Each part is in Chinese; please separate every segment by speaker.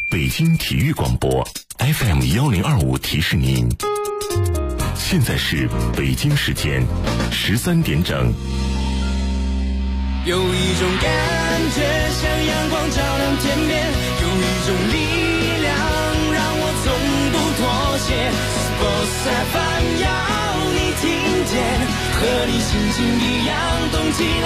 Speaker 1: 北京体育广播 FM1025提示您，现在是北京时间13点整。
Speaker 2: 有一种感觉像阳光照亮天边，有一种力量让我从不妥协。Sports FM 要你听见，和你心情一样动起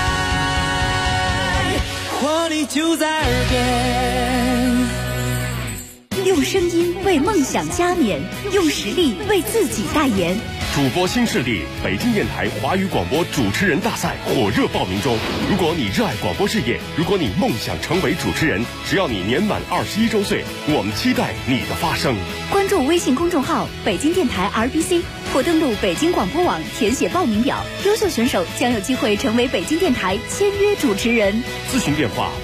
Speaker 2: 来，活力就在耳边。
Speaker 3: 用声音为梦想加冕，用实力为自己代言。
Speaker 4: 主播新势力北京电台华语广播主持人大赛火热报名中。如果你热爱广播事业，如果你梦想成为主持人，只要你年满21周岁，我们期待你的发声。
Speaker 3: 关注微信公众号北京电台 RBC 或登录北京广播网填写报名表，优秀选手将有机会成为北京电台签约主持人。
Speaker 4: 咨询电话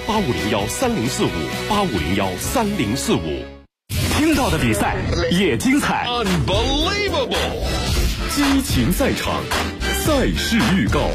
Speaker 4: 8501304585013045。听到的比赛也精彩
Speaker 5: Unbelievable，
Speaker 4: 激情赛场，赛事预告。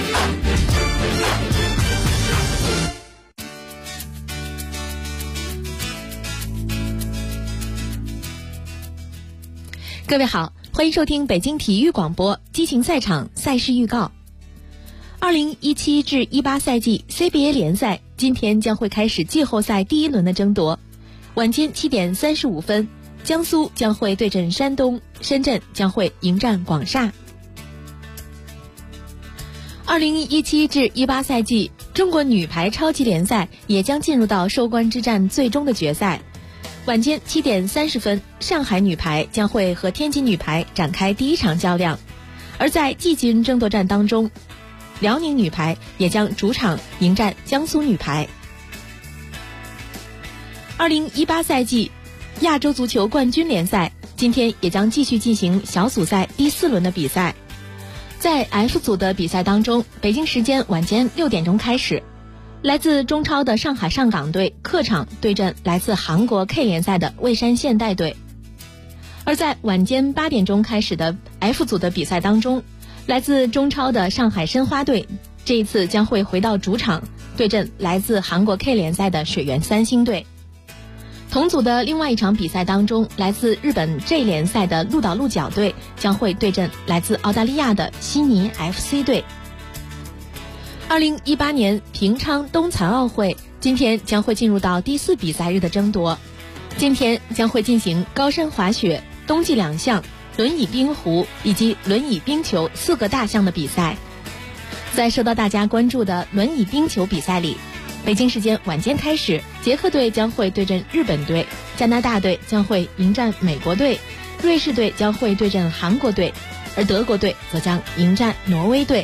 Speaker 6: 各位好，欢迎收听北京体育广播激情赛场赛事预告。2017至18赛季 CBA 联赛今天将会开始季后赛第一轮的争夺。晚间7点35分，江苏将会对阵山东，深圳将会迎战广厦。2017至18赛季中国女排超级联赛也将进入到收官之战最终的决赛。晚间7点30分，上海女排将会和天津女排展开第一场较量。而在季军争夺战当中，辽宁女排也将主场迎战江苏女排。2018赛季亚洲足球冠军联赛今天也将继续进行小组赛第4轮的比赛。在 F 组的比赛当中，北京时间晚间6点钟开始，来自中超的上海上港队客场对阵来自韩国 K 联赛的蔚山现代队。而在晚间8点钟开始的 F 组的比赛当中，来自中超的上海申花队这一次将会回到主场对阵来自韩国 K 联赛的水原三星队。同组的另外一场比赛当中，来自日本 J 联赛的鹿岛鹿角队将会对阵来自澳大利亚的悉尼 FC 队。2018年平昌冬残奥会今天将会进入到第4比赛日的争夺。今天将会进行高山滑雪、冬季2项、轮椅冰壶以及轮椅冰球4个大项的比赛。在受到大家关注的轮椅冰球比赛里，北京时间晚间开始，捷克队将会对阵日本队，加拿大队将会迎战美国队，瑞士队将会对阵韩国队，而德国队则将迎战挪威队。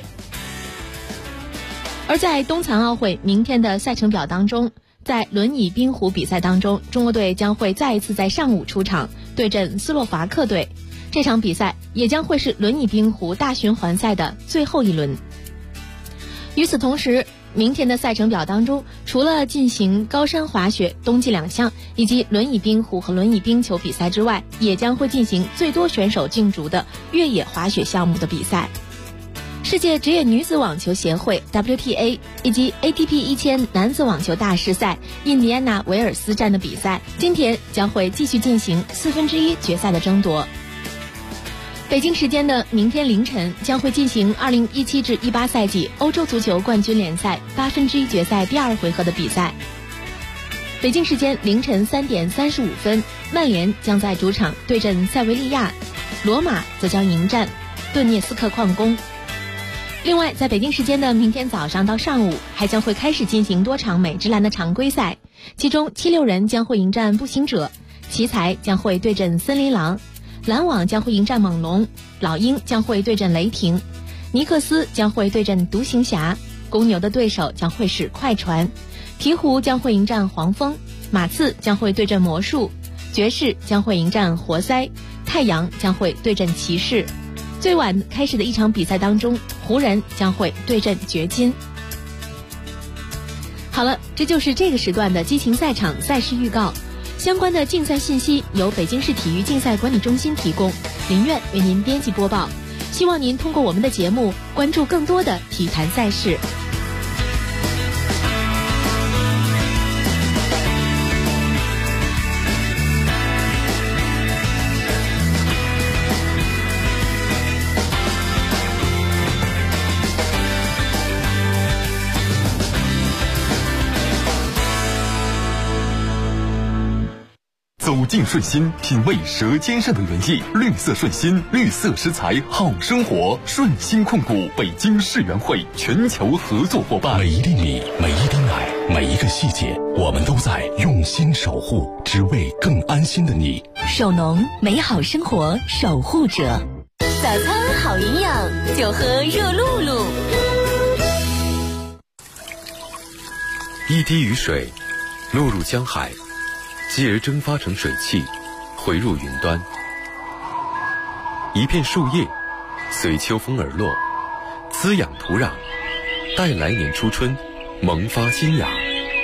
Speaker 6: 而在冬残奥会明天的赛程表当中，在轮椅冰壶比赛当中，中国队将会再一次在上午出场对阵斯洛伐克队，这场比赛也将会是轮椅冰壶大循环赛的最后一轮。与此同时，明天的赛程表当中，除了进行高山滑雪、冬季2项以及轮椅冰壶和轮椅冰球比赛之外，也将会进行最多选手竞逐的越野滑雪项目的比赛。世界职业女子网球协会 WTA 以及 ATP 1000男子网球大师赛印第安纳维尔斯站的比赛，今天将会继续进行1/4决赛的争夺。北京时间的明天凌晨将会进行2017至18赛季欧洲足球冠军联赛1/8决赛第2回合的比赛。北京时间凌晨3点35分，曼联将在主场对阵塞维利亚，罗马则将迎战顿涅斯克矿工。另外，在北京时间的明天早上到上午，还将会开始进行多场美职篮的常规赛，其中76人将会迎战步行者，奇才将会对阵森林狼，篮网将会迎战猛龙，老鹰将会对阵雷霆，尼克斯将会对阵独行侠，公牛的对手将会是快船，鹈鹕将会迎战黄蜂，马刺将会对阵魔术，爵士将会迎战活塞，太阳将会对阵骑士。最晚开始的一场比赛当中，湖人将会对阵掘金。好了，这就是这个时段的激情赛场赛事预告。相关的竞赛信息由北京市体育竞赛管理中心提供，林苑为您编辑播报。希望您通过我们的节目关注更多的体坛赛事。
Speaker 5: 走进顺心，品味舌尖上的原意。绿色顺心，绿色食材好生活。顺心控股北京世园会全球合作伙伴。
Speaker 1: 每一粒米，每一滴奶，每一个细节，我们都在用心守护，只为更安心的你。
Speaker 3: 手农，美好生活守护者。早餐好营养，就喝热露露。
Speaker 7: 一滴雨水落入江海，继而蒸发成水汽，回入云端。一片树叶随秋风而落，滋养土壤，待来年初春萌发新芽。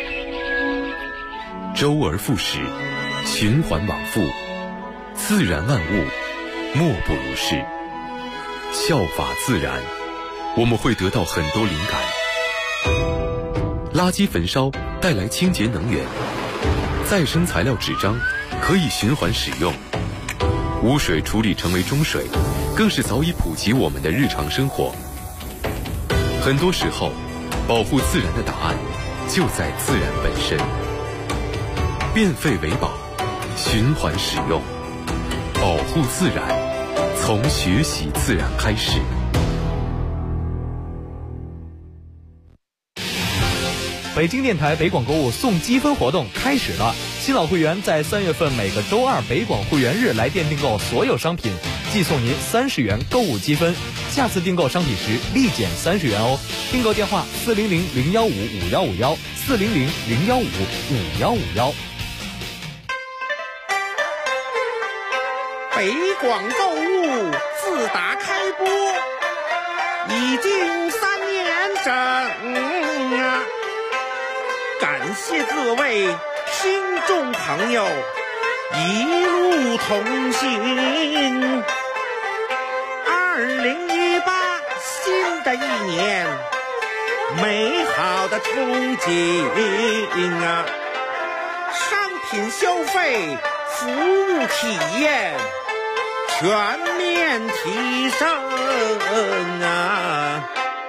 Speaker 7: 周而复始，循环往复，自然万物莫不如是。效法自然，我们会得到很多灵感。垃圾焚烧带来清洁能源，再生材料纸张可以循环使用，污水处理成为中水，更是早已普及我们的日常生活。很多时候，保护自然的答案就在自然本身。变废为宝，循环使用，保护自然，从学习自然开始。
Speaker 8: 北京电台北广购物送积分活动开始了，新老会员在3月份每个周二北广会员日来电订购所有商品，即送您30元购物积分，下次订购商品时立减30元哦。订购电话400-015-5151 400-015-5151。
Speaker 9: 北广购物自打开播已经3年整啊，感谢各位听众朋友一路同行。2018新的一年，美好的憧憬啊，商品消费，服务体验全面提升啊！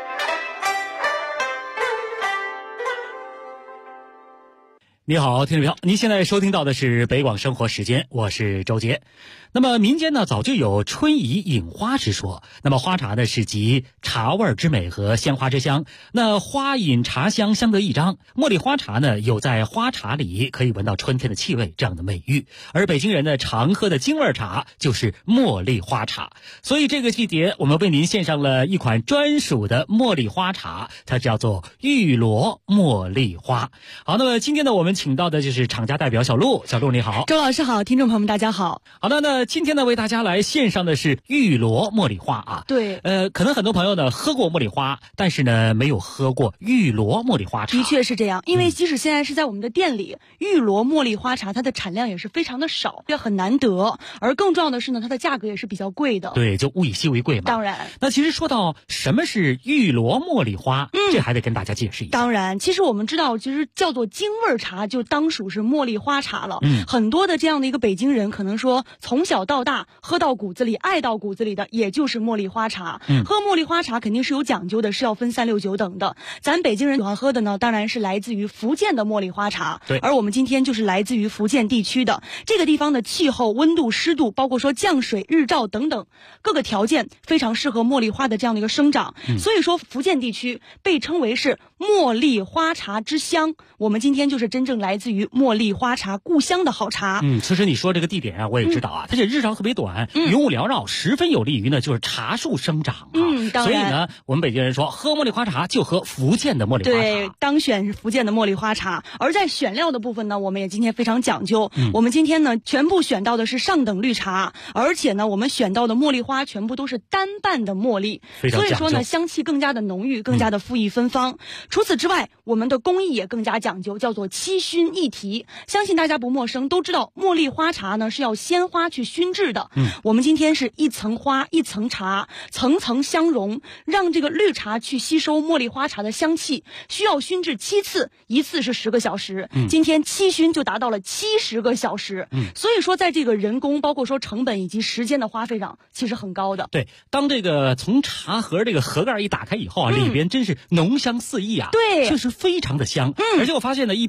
Speaker 10: 你好，听众朋友，您现在收听到的是北广生活时间，我是周杰。那么民间呢早就有春怡饮花之说，那么花茶呢是集茶味之美和鲜花之香，那花饮茶香相得益彰。茉莉花茶呢有在花茶里可以闻到春天的气味这样的美誉，而北京人呢常喝的京味茶就是茉莉花茶。所以这个季节我们为您献上了一款专属的茉莉花茶，它叫做玉罗茉莉花。好，那么今天呢我们请到的就是厂家代表小陆。小陆你好。
Speaker 11: 周老师好，听众朋友们大家好。
Speaker 10: 好的，那今天呢为大家来献上的是玉罗茉莉花啊。
Speaker 11: 对，
Speaker 10: 可能很多朋友呢喝过茉莉花，但是呢没有喝过玉罗茉莉花茶。
Speaker 11: 的确是这样，因为即使现在是在我们的店里，玉罗茉莉花茶它的产量也是非常的少，也很难得，而更重要的是呢，它的价格也是比较贵的。
Speaker 10: 对，就物以稀为贵嘛。
Speaker 11: 当然，
Speaker 10: 那其实说到什么是玉罗茉莉花，这还得跟大家解释一下。
Speaker 11: 当然，其实我们知道，其实叫做京味茶，就当属是茉莉花茶了。很多的这样的一个北京人，可能说从小到大喝到骨子里、爱到骨子里的，也就是茉莉花茶。喝茉莉花茶肯定是有讲究的，是要分3、6、9等的。咱北京人喜欢喝的呢，当然是来自于福建的茉莉花茶。
Speaker 10: 对，
Speaker 11: 而我们今天就是来自于福建地区的这个地方的气候、温度、湿度，包括说降水、日照等等各个条件，非常适合茉莉花的这样的一个生长。所以说，福建地区被称为是茉莉花茶之乡。我们今天就是真正来自于茉莉花茶故乡的好茶。
Speaker 10: 其实你说这个地点啊，我也知道啊，它这日照特别短，云雾缭绕，十分有利于呢就是茶树生长啊。
Speaker 11: 当然，
Speaker 10: 所以呢，我们北京人说喝茉莉花茶就喝福建的茉莉花茶。
Speaker 11: 对，当选是福建的茉莉花茶。而在选料的部分呢，我们也今天非常讲究。我们今天呢全部选到的是上等绿茶，而且呢我们选到的茉莉花全部都是单瓣的茉莉，所以说呢香气更加的浓郁，更加的馥郁芬芳。除此之外，我们的工艺也更加讲究，叫做七熏一提。相信大家不陌生，都知道茉莉花茶呢是要鲜花去熏制的。我们今天是一层花一层茶，层层相融，让这个绿茶去吸收茉莉花茶的香气，需要熏制7次，一次是10个小时。今天7熏就达到了70个小时。所以说在这个人工包括说成本以及时间的花费上其实很高的。
Speaker 10: 对，当这个从茶盒这个盒盖一打开以后啊，里边真是浓香四溢啊。
Speaker 11: 对，
Speaker 10: 确实非常的香。而且我发现呢，一般的茉莉花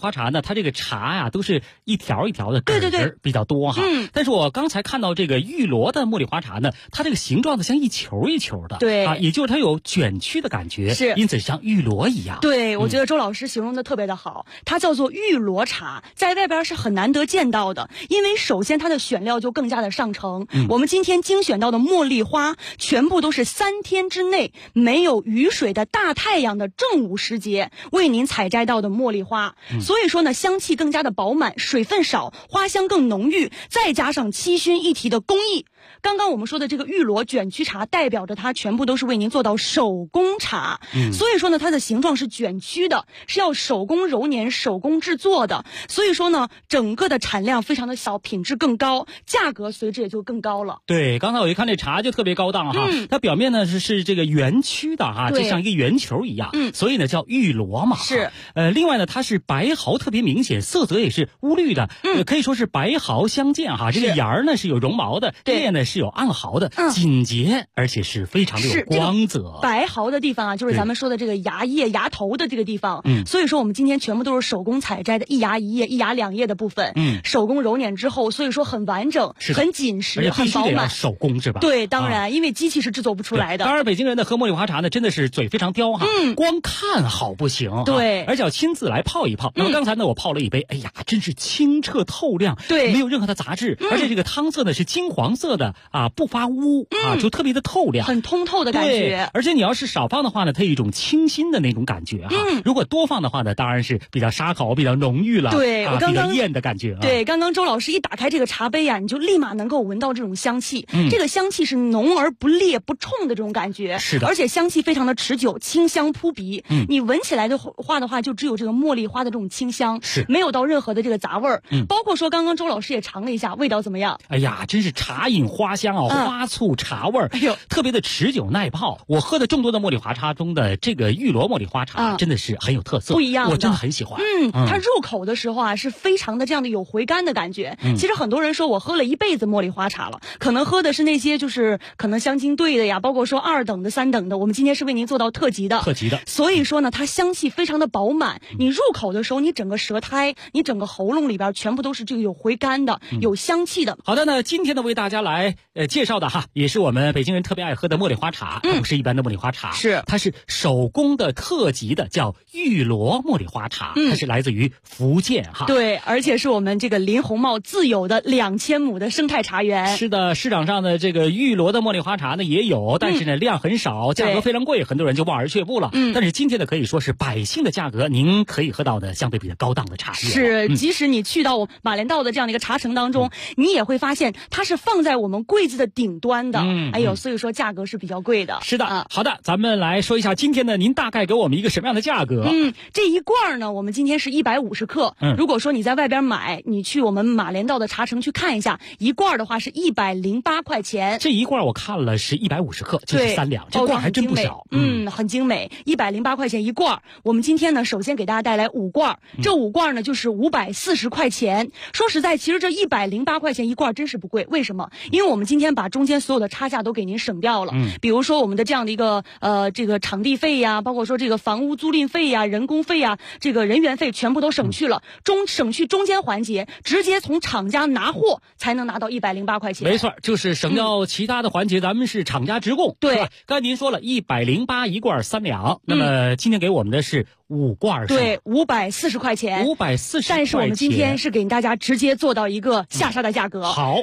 Speaker 10: 花茶呢，它这个茶呀都是一条一条的，
Speaker 11: 对，
Speaker 10: 比较多哈。但是我刚才看到这个玉罗的茉莉花茶呢，它这个形状呢像一球一球的，
Speaker 11: 对
Speaker 10: 啊，也就是它有卷曲的感觉，
Speaker 11: 是，
Speaker 10: 因此像玉罗一样。
Speaker 11: 对，我觉得周老师形容的特别的好，它叫做玉罗茶，在外边是很难得见到的，因为首先它的选料就更加的上乘。我们今天精选到的茉莉花，全部都是3天之内没有雨水的大太阳的正午时节为您采摘到的茉莉花，所以说呢，香气更加的饱满，水分少，花香更浓郁，再加上7熏一提的工艺。刚刚我们说的这个玉罗卷曲茶，代表着它全部都是为您做到手工茶，所以说呢，它的形状是卷曲的，是要手工揉捻、手工制作的，所以说呢，整个的产量非常的小，品质更高，价格随之也就更高了。
Speaker 10: 对，刚才我一看这茶就特别高档哈，它表面呢是这个圆曲的哈，就像一个圆球一样，所以呢叫玉罗嘛。
Speaker 11: 是，
Speaker 10: 另外呢，它是白毫特别明显，色泽也是乌绿的，可以说是白毫相间哈。这个芽儿呢是有绒毛的，叶呢是有暗毫的，紧结，而且是非常的有光泽。
Speaker 11: 这个白毫的地方啊，就是咱们说的这个芽叶、芽头的这个地方。所以说我们今天全部都是手工采摘的，一芽一叶、一芽两叶的部分，手工揉捻之后，所以说很完整、很紧实、很饱满。
Speaker 10: 手工是吧？
Speaker 11: 对，当然，因为机器是制作不出来的。
Speaker 10: 当然，北京人的喝茉莉花茶呢，真的是嘴非常刁哈，光看好不行，
Speaker 11: 对，
Speaker 10: 而且要亲自来泡一泡。那么刚才呢，我泡了一杯，哎呀，真是清澈透亮，
Speaker 11: 对，
Speaker 10: 没有任何的杂质，而且这个汤色呢是金黄色的啊，不发乌啊，就特别的透亮，
Speaker 11: 很通透的感觉。
Speaker 10: 而且你要是少放的话呢，它有一种清新的那种感觉哈。如果多放的话呢，当然是比较沙口、比较浓郁了，
Speaker 11: 对，我刚刚
Speaker 10: 比较艳的感觉。
Speaker 11: 对，刚刚周老师一打开这个茶杯啊，你就立马能够闻到这种香气。这个香气是浓而不烈不冲的这种感觉，
Speaker 10: 是的，
Speaker 11: 而且香气非常的持久，清香扑鼻。你闻起来的话，就只有这个茉莉花的这种清香，
Speaker 10: 是
Speaker 11: 没有到任何的这个杂味儿。包括说刚刚周老师也尝了一下，味道怎么样？
Speaker 10: 哎呀，真是茶饮花香啊，花醋茶味儿，哎呦，特别的持久耐泡。我喝的众多的茉莉花茶中的这个玉罗茉莉花茶，真的是很有特色，
Speaker 11: 不一样的，
Speaker 10: 我真的很喜欢。
Speaker 11: 它入口的时候啊，是非常的这样的有回甘的感觉。其实很多人说我喝了一辈子茉莉花茶了，可能喝的是那些就是可能香精兑的呀，包括说2等的、3等的，我们今天是为您做到特级的。所以说呢，它香气非常的饱满。你入口的时候，你整个舌苔、你整个喉咙里边全部都是这个有回甘的、有香气的。
Speaker 10: 好的呢，今天呢为大家来介绍的哈，也是我们北京人特别爱喝的茉莉花茶，它不是一般的茉莉花茶，它是手工的特级的，叫玉罗茉莉花茶，它是来自于福建哈。
Speaker 11: 对，而且是我们这个林红茂自有的2000亩的生态茶园。
Speaker 10: 是的，市场上的这个玉罗的茉莉花茶呢也有，但是呢量很少，价格非常贵，很多人就望而却步了。但是今天呢可以说是百姓的价格，您可以喝到的相对比较高档的茶叶。
Speaker 11: 是，即使你去到马连道的这样的一个茶城当中，你也会发现它是放在我们柜子的顶端的。哎呦，所以说价格是比较贵的。
Speaker 10: 是的，好的，咱们来说一下今天呢，您大概给我们一个什么样的价格？
Speaker 11: 这一罐呢，我们今天是150克。如果说你在外边买，你去我们马连道的茶城去看一下，一罐的话是108块钱。
Speaker 10: 这一罐我看了是150克，就是3两，这罐还真不小。
Speaker 11: 很精美，108块钱一罐。我们今天呢，首先给大家带来5罐，这5罐呢就是540块钱。说实在，其实这108块钱一罐真是不贵。为什么？因为我们今天把中间所有的差价都给您省掉了。比如说我们的这样的一个这个场地费呀，包括说这个房屋租赁费呀、人工费呀、这个人员费全部都省去了，省去中间环节，直接从厂家拿货才能拿到108块钱。
Speaker 10: 没错，就是省掉其他的环节，咱们是厂家直供。
Speaker 11: 对，
Speaker 10: 刚才您说了108一罐3两，那么今天给我们的是5罐，
Speaker 11: 对，540块钱
Speaker 10: ，540块钱。
Speaker 11: 但是我们今天是给大家直接做到一个下杀的价格，
Speaker 10: 好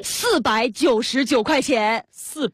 Speaker 11: ，499块钱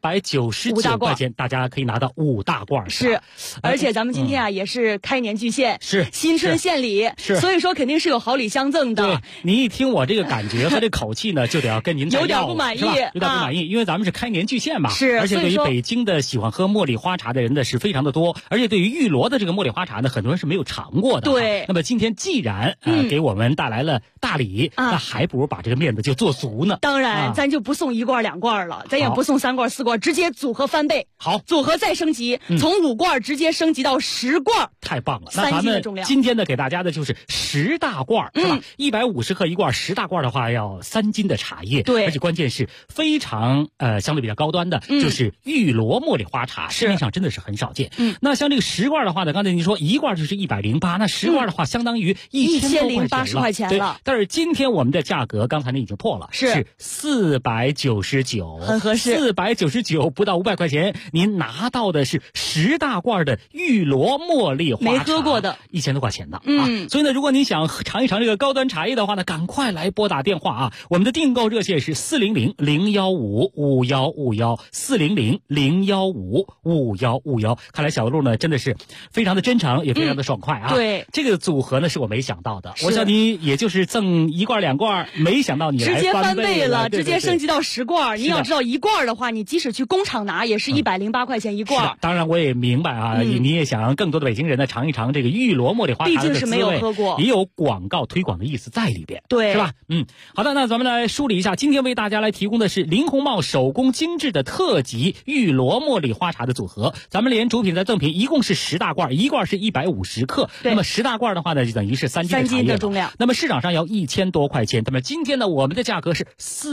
Speaker 10: ，499块钱，大家可以拿到5大罐。
Speaker 11: 是，而且咱们今天啊也是开年巨献，
Speaker 10: 是
Speaker 11: 新春献礼，
Speaker 10: 是，
Speaker 11: 所以说肯定是有好礼相赠的。
Speaker 10: 对，您一听我这个感觉和这口气呢，就得要跟您
Speaker 11: 有点不满意，
Speaker 10: 有点不满意，因为咱们是开年巨献嘛，
Speaker 11: 是，
Speaker 10: 而且对于北京的喜欢喝茉莉花茶的人呢是非常的多，而且对于玉罗的这个茉莉花茶呢，很多人是没有尝过的。
Speaker 11: 对，
Speaker 10: 那么今天既然给我们带来了大礼，那还不如把这个面子就做足呢。
Speaker 11: 当然，咱就不送1罐2罐了，咱也不送3罐4罐，直接组合翻倍。
Speaker 10: 好，
Speaker 11: 组合再升级，从5罐直接升级到10罐，
Speaker 10: 太棒了。那咱们今天呢给大家的就是 10大罐，是吧？150克一罐，10大罐的话要3斤的茶叶。
Speaker 11: 对，
Speaker 10: 而且关键是非常相对比较高端的，就是玉罗茉莉花茶，市面上真的是很少见。那像这个10罐的话呢，刚才您说1罐就是108，那10罐的话相当于1080
Speaker 11: 块钱了。
Speaker 10: 但是今天我们的价格，刚才您已经破了，是499，
Speaker 11: 很合适
Speaker 10: ，499不到500块钱，您拿到的是10大罐的玉罗茉莉花茶，
Speaker 11: 没喝过的
Speaker 10: ，1000多块钱的啊。所以呢，如果您想尝一尝这个高端茶叶的话呢，赶快来拨打电话啊！我们的订购热线是400-015-5151，400-015-5151。看来小路呢真的是非常的真诚，也非常的爽快啊！
Speaker 11: 对，
Speaker 10: 这个组合呢是我没想到的，我想你也就是赠1罐2罐，没想到你来
Speaker 11: 直接翻
Speaker 10: 倍
Speaker 11: 了，
Speaker 10: 对对对，
Speaker 11: 直接升级到10罐。你要知道1罐的话，你即使去工厂拿也是108块钱一罐。
Speaker 10: 当然我也明白啊，你也想更多的北京人呢尝一尝这个玉罗茉莉花茶的滋味，
Speaker 11: 毕竟是没有喝过，
Speaker 10: 也有广告推广的意思在里边，
Speaker 11: 对，
Speaker 10: 是吧？好的，那咱们来梳理一下，今天为大家来提供的是林红帽手工精致的特级玉罗茉莉花茶的组合，咱们连主品再赠品，一共是10大罐，一罐是150克，那么10大罐的话呢，就等于是3斤的茶叶
Speaker 11: 的重量。
Speaker 10: 那么市场上要1000多块钱，那么今天呢，我们的价格是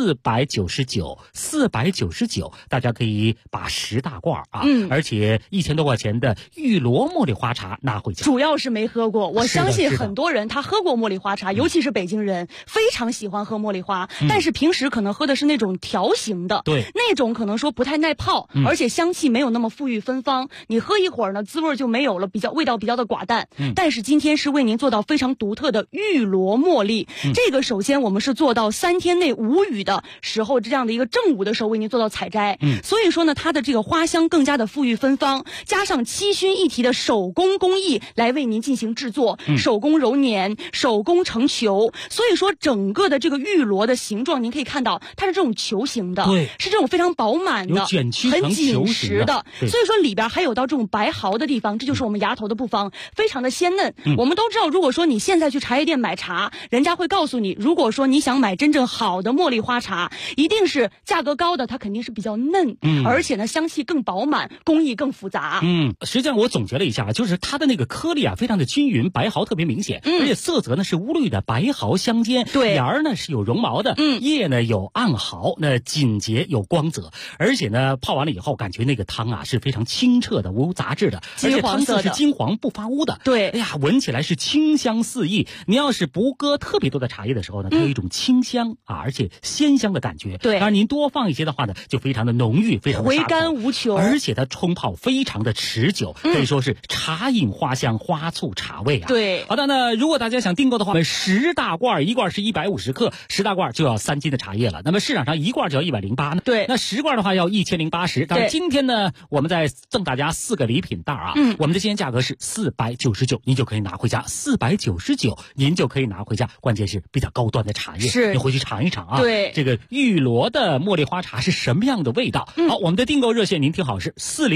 Speaker 10: 499，大家可以把10大罐啊，而且1000多块钱的玉罗茉莉花茶拿回家。
Speaker 11: 主要是没喝过，我相信很多人他喝过茉莉花茶，尤其是北京人非常喜欢喝茉莉花，但是平时可能喝的是那种条形的，
Speaker 10: 对，
Speaker 11: 那种可能说不太耐泡，而且香气没有那么馥郁芬芳，你喝一会儿呢，滋味就没有了，味道比较的寡淡。但是今天是为您做到非常独特的玉罗茉莉，这个首先我们是做到3天内无雨的时候，这样的一个正午的时候为您做到采摘，所以说呢，它的这个花香更加的馥郁芬芳，加上7熏一提的手工工艺来为您进行制作，手工揉捻，手工成球，所以说整个的这个玉罗的形状，您可以看到它是这种球形的，
Speaker 10: 对，
Speaker 11: 是这种非常饱满的，
Speaker 10: 卷曲
Speaker 11: 很紧实的，所以说里边还有到这种白毫的地方，这就是我们芽头的部分，非常的鲜嫩。我们都知道，如果说你现在去茶叶店买茶，人家会告诉你，如果说你想买真正好的茉莉花茶，一定是价格高的，它肯定是比较嫩，而且呢香气更饱满，工艺更复杂。
Speaker 10: 实际上我总结了一下，就是它的那个颗粒啊非常的均匀，白毫特别明显，而且色泽呢是乌绿的，白毫相间，
Speaker 11: 对，
Speaker 10: 芽儿呢是有绒毛的，叶呢有暗毫，那紧结有光泽，而且呢泡完了以后，感觉那个汤啊是非常清澈的，无杂质的，而且汤色是金黄不发乌的，
Speaker 11: 对，
Speaker 10: 哎呀，闻起来是清香四溢。你要是不搁特别多的茶叶的时候呢，它有一种清香啊，而且鲜香的感觉。
Speaker 11: 对，
Speaker 10: 当然您多放一些的话呢，就非常的浓郁，非常的
Speaker 11: 回甘无穷，
Speaker 10: 而且它冲泡非常的持久，可以说是茶饮花香，花醋茶味啊。
Speaker 11: 对，
Speaker 10: 好的，那如果大家想订购的话，10大罐，一罐是150克，10大罐就要3斤的茶叶了。那么市场上一罐就要108呢。
Speaker 11: 对，
Speaker 10: 那10罐的话要1080。但是今天呢，我们再赠大家4个礼品袋啊。我们的今天价格是499，您就可以拿回家，499您就可以拿回家。关键是比较高端的茶叶，
Speaker 11: 是，
Speaker 10: 你回去尝一尝啊。
Speaker 11: 对，
Speaker 10: 这个玉罗的茉莉花茶是什么样的味道？好，我们的订购热线您听好是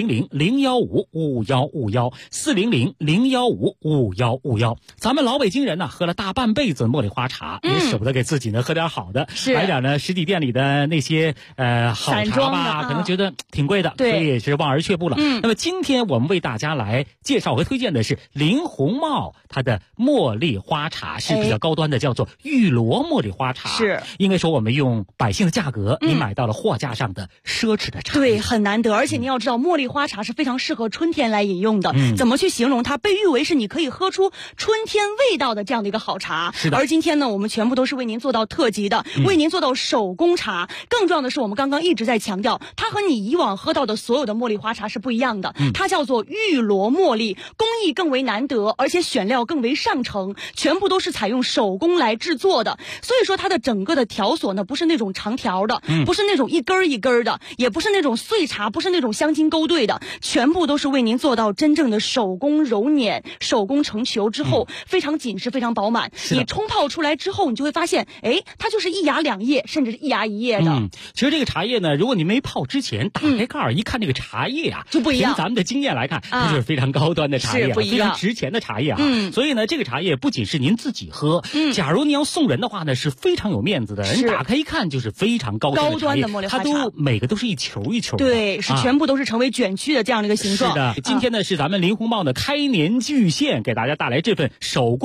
Speaker 10: 400-015-5151，400-015-5151。咱们老北京人呢，喝了大半辈子茉莉花茶，也舍不得给自己呢喝点好的，买点呢实体店里的那些好茶吧，可能觉得挺贵的，所以也是望而却步了。那么今天我们为大家来介绍和推荐的是林红帽它的茉莉花茶，是比较高端的，叫做玉罗茉莉花茶。
Speaker 11: 是，
Speaker 10: 应该说我们用百姓的价格，你买到了货架上的奢侈的茶。
Speaker 11: 对，很难得。而且你要知道，茉莉花茶是非常适合春天来饮用的。怎么去形容它？被誉为是你可以喝出春天味道的这样的一个好茶。
Speaker 10: 是的。
Speaker 11: 而今天呢，我们全部都是为您做到特级的，为您做到手工茶。更重要的是，我们刚刚一直在强调，它和你以往喝到的所有的茉莉花茶是不一样的。它叫做玉罗茉莉，工艺更为难得，而且选料更为上乘，全部都是采用手工来制作的。所以说它的整个的条索呢，不是那种长条的，不是那种一根一根的，也不是那种碎茶，不是那种香精勾兑的，全部都是为您做到真正的手工揉捻、手工成球之后，非常紧实，非常饱满。你冲泡出来之后，你就会发现，它就是一芽两叶，甚至是一芽一叶的。
Speaker 10: 其实这个茶叶呢，如果你没泡之前打开盖儿一看，这个茶叶啊，
Speaker 11: 就不一样。
Speaker 10: 凭咱们的经验来看，它就是非常高端的茶叶，非常值钱的茶叶啊。所以呢，这个茶叶不仅是您自己喝，假如你要送人的话呢，是非常有面子的。人打开一看就是非常高端的茶叶，
Speaker 11: 茉莉花茶，
Speaker 10: 它每个都是一球一球的，
Speaker 11: 对，是全部都是成为卷曲的这样的一个形状。
Speaker 10: 是的，今天呢是咱们林红帽的开年巨献，给大家带来这份手工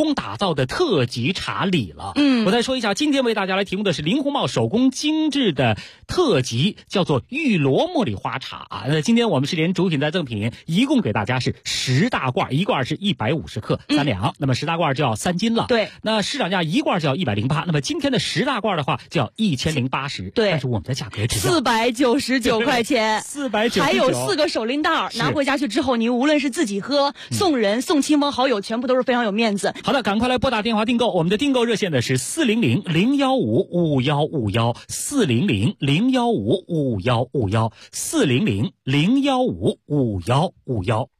Speaker 10: 工打造的特级茶礼了。我再说一下，今天为大家来提供的是林红帽手工精致的特级，叫做玉螺茉莉花茶。今天我们是连主品带赠品，一共给大家是10大罐，一罐是150克3两，那么10大罐就要3斤了。
Speaker 11: 对，
Speaker 10: 那市场价一罐就要108，那么今天的10大罐的话就要1080。
Speaker 11: 对，
Speaker 10: 但是我们的价格也只要
Speaker 11: 499块钱
Speaker 10: ，499，
Speaker 11: 还有4个手拎袋，拿回家去之后，您无论是自己喝、送人、送亲朋好友，全部都是非常有面子。
Speaker 10: 好的，赶快来拨打电话订购，我们的订购热线呢是400-015-5151，400-015-5151，400-015-5151。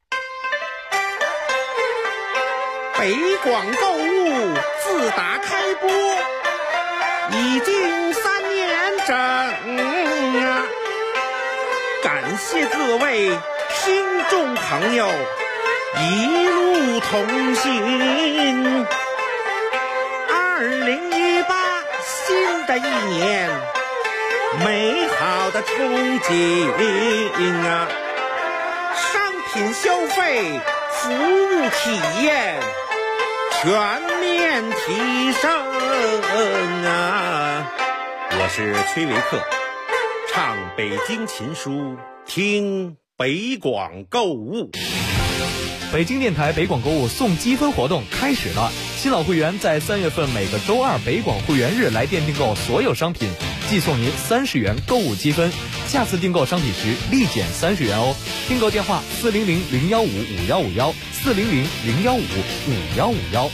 Speaker 9: 北广购物自打开播已经3年整啊，感谢各位听众朋友一路同行。2018新的一年，美好的憧憬啊，商品消费、服务体验全面提升啊！我是崔维克，唱北京琴书，听北广购物。
Speaker 8: 北京电台北广购物送积分活动开始了，新老会员在3月份每个周二北广会员日来店订购所有商品，即送您30元购物积分，下次订购商品时立减30元哦。订购电话400-015-5151，400-015-5151。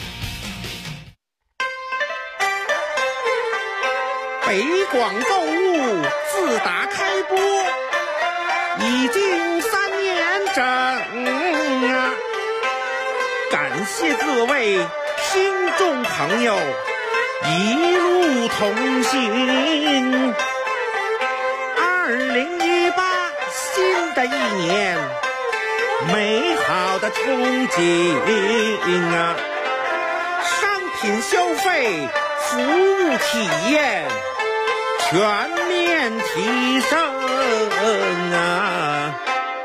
Speaker 9: 北广购物自打开播已经3年整啊，感谢各位听众朋友一路同行。2018新的一年，美好的憧憬啊，商品消费、服务体验全面提升啊！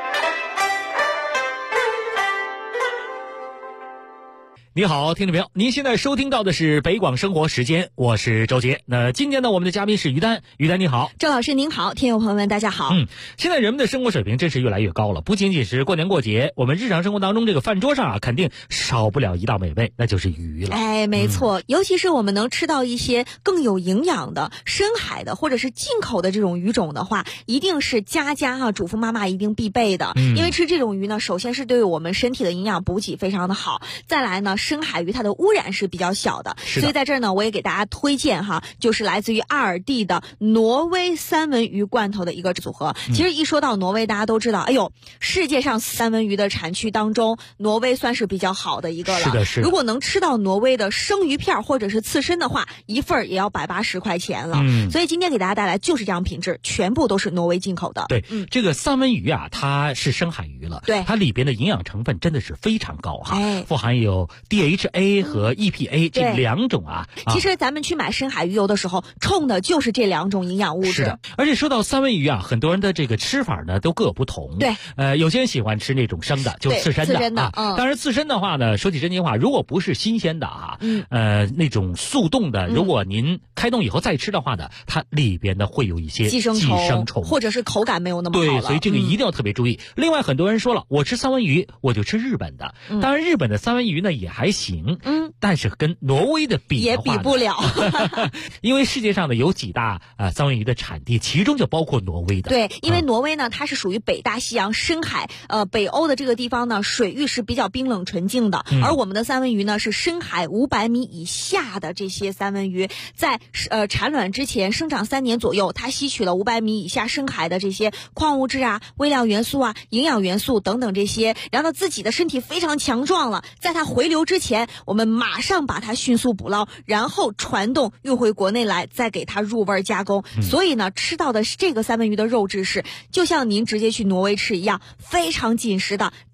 Speaker 10: 你好，听众朋友，您现在收听到的是北广生活时间，我是周杰。那今天呢，我们的嘉宾是于丹。于丹你好。
Speaker 6: 周老师您好，听友朋友们大家好。
Speaker 10: 现在人们的生活水平真是越来越高了，不仅仅是过年过节，我们日常生活当中这个饭桌上啊，肯定少不了一道美味，那就是鱼了。
Speaker 6: 哎，没错，尤其是我们能吃到一些更有营养的深海的或者是进口的这种鱼种的话，一定是家主妇妈妈一定必备的。因为吃这种鱼呢，首先是对我们身体的营养补给非常的好，再来呢，深海鱼它的污染是比较小的，所以在这儿呢，我也给大家推荐就是来自于阿尔蒂的挪威三文鱼罐头的一个组合。其实一说到挪威，大家都知道，哎呦，世界上三文鱼的产区当中，挪威算是比较好的一个了。
Speaker 10: 是的。
Speaker 6: 如果能吃到挪威的生鱼片或者是刺身的话，一份也要180块钱了。所以今天给大家带来就是这样品质，全部都是挪威进口的。
Speaker 10: 对，这个三文鱼啊，它是深海鱼了。
Speaker 6: 对，
Speaker 10: 它里边的营养成分真的是非常高富含有 DHA 和 EPA 这2种啊。
Speaker 6: 其实咱们去买深海鱼油的时候，冲的就是这2种营养物质。
Speaker 10: 是的，而且说到三文鱼啊，很多人的这个吃法呢都各有不同。
Speaker 6: 对，
Speaker 10: 有些人喜欢吃那种生的，就刺身的当然刺身的话呢，说起真心话，如果不是新鲜的那种速冻的，如果您开冻以后再吃的话呢，它里边呢会有一些寄生虫，
Speaker 6: 或者是口感没有那么好了。
Speaker 10: 对，所以这个一定要特别注意。另外很多人说了，我吃三文鱼我就吃日本的，当然日本的三文鱼呢也还行，但是跟挪威的比的话
Speaker 6: 也比不了
Speaker 10: 因为世界上呢有几大三文鱼的产地，其中就包括挪威的。
Speaker 6: 对，因为挪威呢它是属于北大西洋深海北欧的这个地方呢，水域是比较冰冷纯净的，而我们的三文鱼呢是深海500米以下的这些三文鱼，在产卵之前生长3年左右，它吸取了500米以下深海的这些矿物质啊、微量元素啊、营养元素等等这些，然后自己的身体非常强壮了，在它回流之前，我们马上把它迅速捕捞，然后传动运回国内来，再给它入味加工。所以呢，吃到的这个三文鱼的肉质是就像您直接去挪威吃一样，非常紧实的，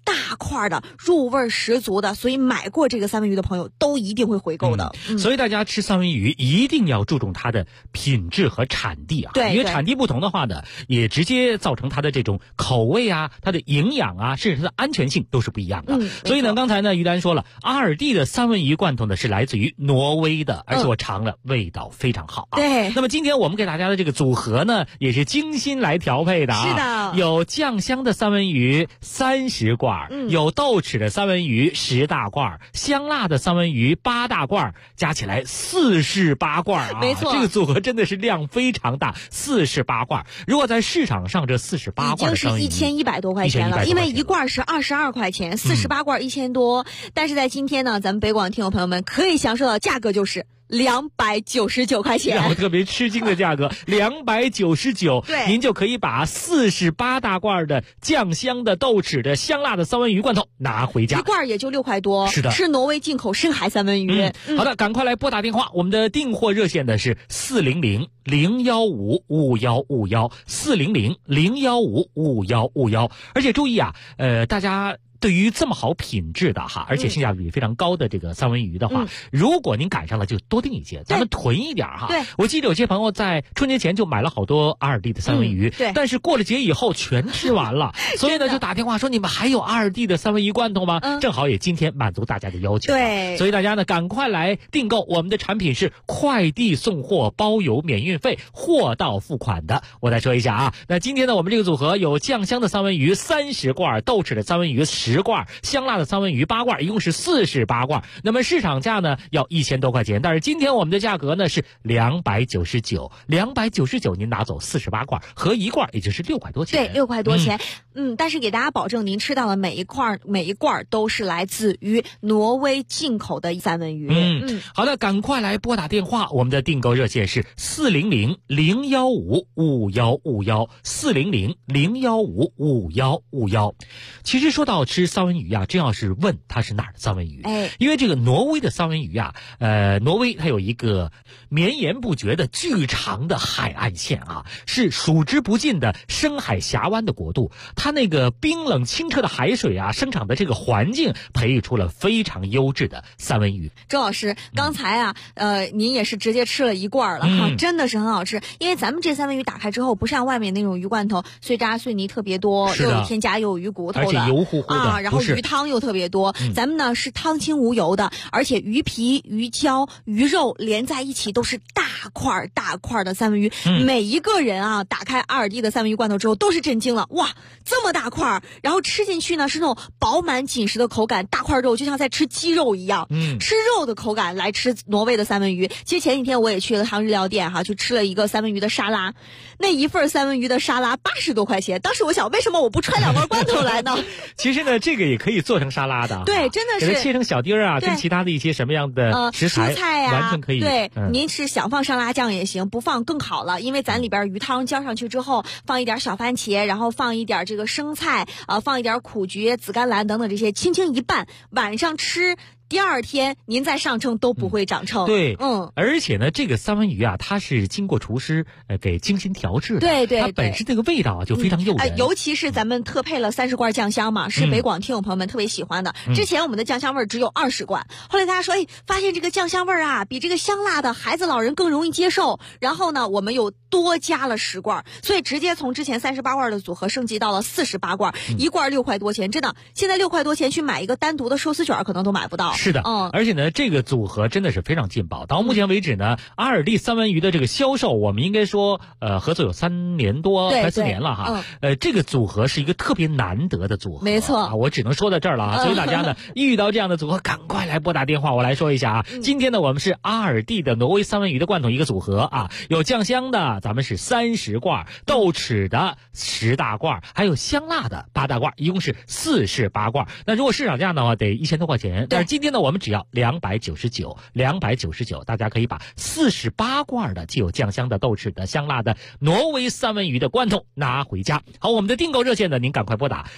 Speaker 12: 大块的，入味十足的，所以买过这个三文鱼的朋友都一定会回购的。
Speaker 10: 所以大家吃三文鱼一定要注重它的品质和产地啊，
Speaker 12: 对，
Speaker 10: 因为产地不同的话呢，也直接造成它的这种口味啊、它的营养啊，甚至它的安全性都是不一样的。所以呢，刚才呢于丹说了，阿尔蒂的三文鱼罐头呢是来自于挪威的，而且我尝了，味道非常好啊。
Speaker 12: 对。
Speaker 10: 那么今天我们给大家的这个组合呢，也是精心来调配的啊。
Speaker 12: 是的。
Speaker 10: 有酱香的三文鱼30罐，有豆豉的三文鱼10大罐，香辣的三文鱼8大罐，加起来48罐啊。
Speaker 12: 没错，
Speaker 10: 这个组合真的是量非常大，48罐。如果在市场上这48罐的三文鱼
Speaker 12: 已经是1100多块钱了，因为一罐是22块钱，48罐1000多。但是在今天呢，咱们北广听友朋友们可以享受到价格就是299块钱，
Speaker 10: 让我特别吃惊的价格，299，
Speaker 12: 对，
Speaker 10: 您就可以把48大罐的酱香的、豆豉的、香辣的三文鱼罐头拿回家，
Speaker 12: 一罐也就6块多，
Speaker 10: 是的，
Speaker 12: 是挪威进口深海三文鱼。
Speaker 10: 好的，赶快来拨打电话，我们的订货热线的是400-015-5151，400-015-5151，而且注意啊，大家。对于这么好品质的哈，而且性价比非常高的这个三文鱼的话，如果您赶上了就多订一些，咱们囤一点哈。
Speaker 12: 对，
Speaker 10: 我记得有些朋友在春节前就买了好多阿尔蒂的三文鱼，
Speaker 12: 对，
Speaker 10: 但是过了节以后全吃完了，所以呢就打电话说你们还有阿尔蒂的三文鱼罐头吗？正好也今天满足大家的要求，
Speaker 12: 对，
Speaker 10: 所以大家呢赶快来订购，我们的产品是快递送货包邮免运费，货到付款的。我再说一下啊，那今天呢我们这个组合有酱香的三文鱼30罐，豆豉的三文鱼10罐，香辣的三文鱼8罐，一共是48罐。那么市场价呢要1000多块钱，但是今天我们的价格呢是299，299您拿走48罐，合一罐也就是6块多钱。
Speaker 12: 对，6块多钱。但是给大家保证，您吃到的每一罐都是来自于挪威进口的三文鱼。
Speaker 10: 好的，赶快来拨打电话，我们的订购热线是400-015-5151，400-015-5151。其实说到吃三文鱼啊，真要是问它是哪儿的三文鱼，因为这个挪威的三文鱼啊，挪威它有一个绵延不绝的巨长的海岸线啊，是数之不尽的深海峡湾的国度。它那个冰冷清澈的海水啊，生长的这个环境，培育出了非常优质的三文鱼。
Speaker 12: 周老师，刚才啊，您也是直接吃了一罐了哈，真的是很好吃。因为咱们这三文鱼打开之后，不像外面那种鱼罐头碎渣碎泥特别多，又有添加又有鱼骨头的，
Speaker 10: 而且油乎乎的
Speaker 12: 啊，然后鱼汤又特别多。咱们呢是汤清无油的，而且鱼皮、鱼胶、鱼肉连在一起都是大块的三文鱼。每一个人啊，打开阿尔蒂的三文鱼罐头之后都是震惊了，哇，这么大块，然后吃进去呢是那种饱满紧实的口感，大块肉就像在吃鸡肉一样，吃肉的口感来吃挪威的三文鱼。其实前几天我也去了趟日料店哈，去吃了一个三文鱼的沙拉，那一份三文鱼的沙拉80多块钱。当时我想，为什么我不揣2罐罐头来呢？
Speaker 10: 其实呢，这个也可以做成沙拉的，
Speaker 12: 对，真的是
Speaker 10: 给它切成小丁啊，跟其他的一些什么样的食材，
Speaker 12: 蔬菜
Speaker 10: 完全可以。
Speaker 12: 对，您是想放沙拉酱也行，不放更好了，因为咱里边鱼汤浇上去之后，放一点小番茄，然后放一点这个生菜，放一点苦菊、紫甘蓝等等这些，轻轻一拌，晚上吃。第二天您再上秤都不会长秤。
Speaker 10: 对，而且呢，这个三文鱼啊，它是经过厨师给精心调制的，
Speaker 12: 对，
Speaker 10: 它本身这个味道啊就非常诱人。
Speaker 12: 尤其是咱们特配了30罐酱香嘛，是北广听友朋友们特别喜欢的。之前我们的酱香味只有20罐，后来大家说，发现这个酱香味啊，比这个香辣的孩子老人更容易接受。然后呢，我们又多加了10罐，所以直接从之前38罐的组合升级到了48罐，一罐6块多钱，真的，现在6块多钱去买一个单独的寿司卷可能都买不到。
Speaker 10: 是的，而且呢，这个组合真的是非常劲爆。到目前为止呢，阿尔蒂三文鱼的这个销售，我们应该说，合作有3年多，快4年了哈。这个组合是一个特别难得的组合，
Speaker 12: 没错，
Speaker 10: 我只能说到这儿了啊。所以大家呢，遇到这样的组合，赶快来拨打电话。我来说一下啊，今天呢，我们是阿尔蒂的挪威三文鱼的罐头一个组合啊，有酱香的，咱们是30罐，豆豉的10大罐，还有香辣的8大罐，一共是48罐。那如果市场价的话，得1000多块钱，但是今天天呢我们只要299，大家可以把48罐的既有酱香的、豆豉的、香辣的挪威三文鱼的罐头拿回家。好，我们的订购热线呢，您赶快拨打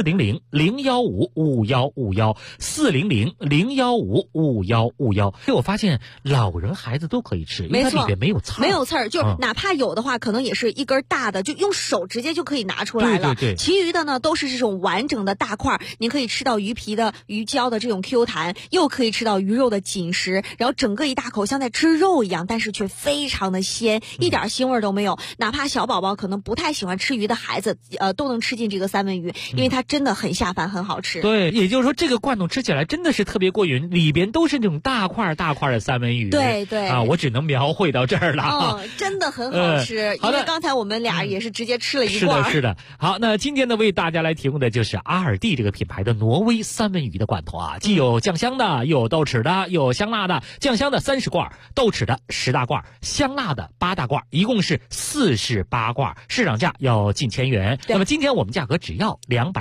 Speaker 10: 400-015-5151，400-015-5151。我发现老人孩子都可以吃，因为它里边没有刺儿，
Speaker 12: 没有刺儿，就是哪怕有的话，可能也是一根大的，就用手直接就可以拿出来了。
Speaker 10: 对，
Speaker 12: 其余的呢都是这种完整的大块，您可以吃到鱼皮的、鱼胶的这种 Q 弹，又可以吃到鱼肉的紧实，然后整个一大口像在吃肉一样，但是却非常的鲜，一点腥味都没有。哪怕小宝宝可能不太喜欢吃鱼的孩子，都能吃进这个三文鱼，因为它真的很下饭，很好吃。
Speaker 10: 对，也就是说这个罐头吃起来真的是特别过瘾，里边都是那种大块的三文鱼。
Speaker 12: 对
Speaker 10: 啊，我只能描绘到这儿了。
Speaker 12: 真的很好吃。因为刚才我们俩也是直接吃了一罐。
Speaker 10: 是的。好，那今天呢为大家来提供的就是阿尔蒂这个品牌的挪威三文鱼的罐头啊，既有酱香的，又有豆豉的，又有香辣的。酱香的30罐，豆豉的10大罐，香辣的8大罐，一共是48罐，市场价要近1000元。那么今天我们价格只要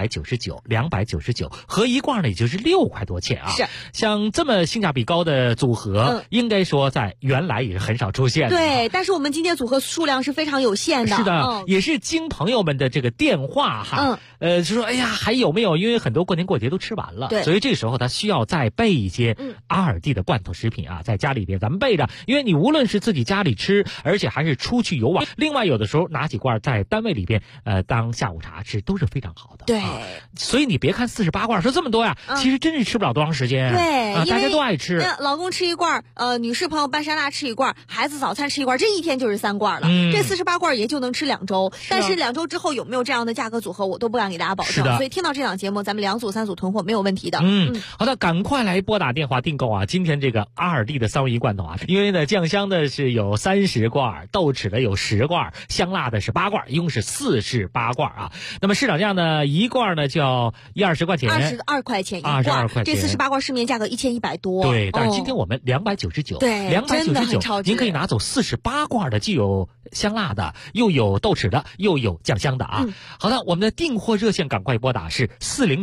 Speaker 10: 299，合一罐呢也就是6块多钱啊。
Speaker 12: 是，
Speaker 10: 像这么性价比高的组合，应该说在原来也是很少出现的。
Speaker 12: 对，但是我们今天组合数量是非常有限的。
Speaker 10: 是的，也是经朋友们的这个电话哈，就说哎呀还有没有？因为很多过年过节都吃完了，所以这时候他需要再备一些阿尔蒂的罐头食品啊，在家里边咱们备着，因为你无论是自己家里吃，而且还是出去游玩，另外有的时候拿几罐在单位里边当下午茶吃都是非常好的。
Speaker 12: 对，
Speaker 10: 所以你别看48罐说这么多呀，其实真是吃不了多长时间。
Speaker 12: 对，
Speaker 10: 大家都爱吃。
Speaker 12: 老公吃一罐，女士朋友拌沙拉吃一罐，孩子早餐吃一罐，这一天就是3罐了。这48罐也就能吃2周，但是2周之后有没有这样的价格组合，我都不敢给大家保证。所以听到这档节目，咱们2组3组囤货没有问题的。
Speaker 10: 好的，赶快来拨打电话订购啊！今天这个阿尔蒂的三文鱼罐头啊，因为呢酱香的是有30罐，豆豉的有10罐，香辣的是8罐，一共是48罐啊。那么市场价呢，一罐呢就要120块钱
Speaker 12: ，22块钱一罐
Speaker 10: ，22块钱。
Speaker 12: 这48罐市面价格1100多。
Speaker 10: 对，但是今天我们299，
Speaker 12: 对
Speaker 10: ，299，您可以拿走48罐的，既有香辣的，又有豆豉的，又有酱香的啊。好的，我们的订货热线赶快拨打是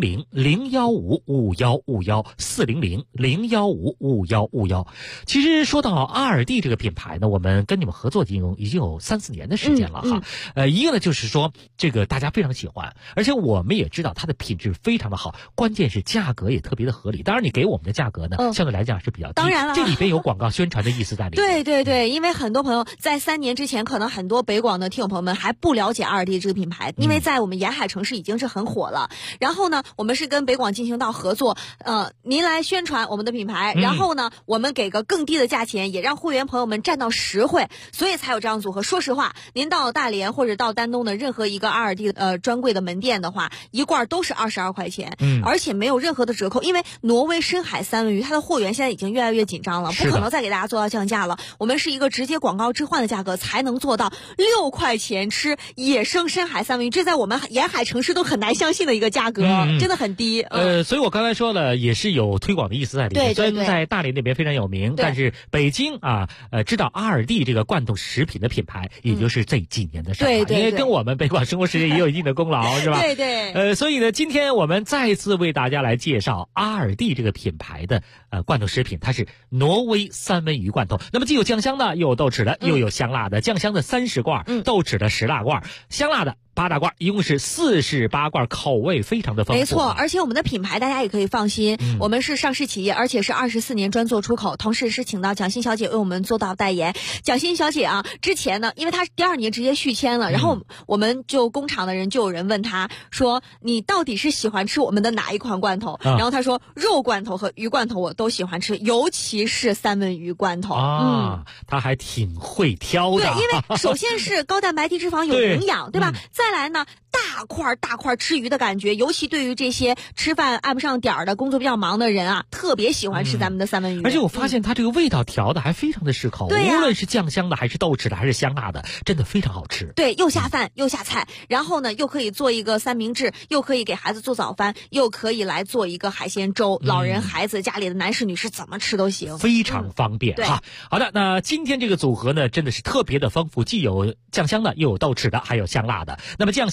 Speaker 10: 400-015-5151，400-015-5151。其实说到阿尔蒂这个品牌呢，我们跟你们合作已经有3-4年的时间了哈。一个呢就是说这个大家非常喜欢，而且我们也知道它的品质非常的好，关键是价格也特别的合理。当然你给我们的价格呢，相对来讲是比较低。
Speaker 12: 当然了，
Speaker 10: 这里边有广告宣传的意思在里面。
Speaker 12: 对，因为很多朋友在3年之前，可能很多北广的听友朋友们还不了解阿尔蒂这个品牌，因为在我们沿海城市已经是很火了。然后呢，我们是跟北广进行到合作，您来宣传我们的品牌，然后呢，我们给个更低的价钱，也让会员朋友们占到实惠，所以才有这样组合。说实话，您到大连或者到丹东的任何一个阿尔蒂专柜的门店的话，一罐都是22块钱，而且没有任何的折扣，因为挪威深海三文鱼它的货源现在已经越来越紧张了，不可能再给大家做到降价了。我们是一个直接广告置换的价格才能做到6块钱吃野生深海三文鱼，这在我们沿海城市都很难相信的一个价格，真的很低。
Speaker 10: 所以我刚才说了，也是有推广的意思在里面。虽然在大连那边非常有名，但是北京啊，知道阿尔蒂这个罐头食品的品牌，也就是这几年的事儿，因为跟我们北广生活时间也有一定的功劳，是吧？
Speaker 12: 对。
Speaker 10: 所以呢，今天我们再次为大家来介绍阿尔蒂这个品牌的罐头食品，它是挪威三文鱼罐头。那么既有酱香的，又有豆豉的，又有香辣的。酱香的30罐，豆豉的10大罐，香辣的8大罐，一共是48罐，口味非常的丰富。
Speaker 12: 没错，而且我们的品牌大家也可以放心，我们是上市企业，而且是24年专做出口，同时是请到蒋欣小姐为我们做到代言。蒋欣小姐啊，之前呢，因为她第2年直接续签了，然后我们就工厂的人就有人问她说，你到底是喜欢吃我们的哪一款罐头？然后她说肉罐头和鱼罐头我都喜欢吃，尤其是三文鱼罐头。
Speaker 10: 她还挺会挑的。
Speaker 12: 对，因为首先是高蛋白低脂肪有营养，对吧？再来呢，大块吃鱼的感觉，尤其对于这些吃饭按不上点儿的工作比较忙的人啊，特别喜欢吃咱们的三文鱼。
Speaker 10: 而且我发现它这个味道调的还非常的适口，无论是酱香的还是豆豉的还是香辣的，真的非常好吃。
Speaker 12: 对，又下饭又下菜，然后呢又可以做一个三明治，又可以给孩子做早饭，又可以来做一个海鲜粥，老人孩子家里的男士女士怎么吃都行，
Speaker 10: 非常方便哈。好的，那今天这个组合呢真的是特别的丰富，既有酱香的，又有豆豉的，还有香辣的。那么酱香的呢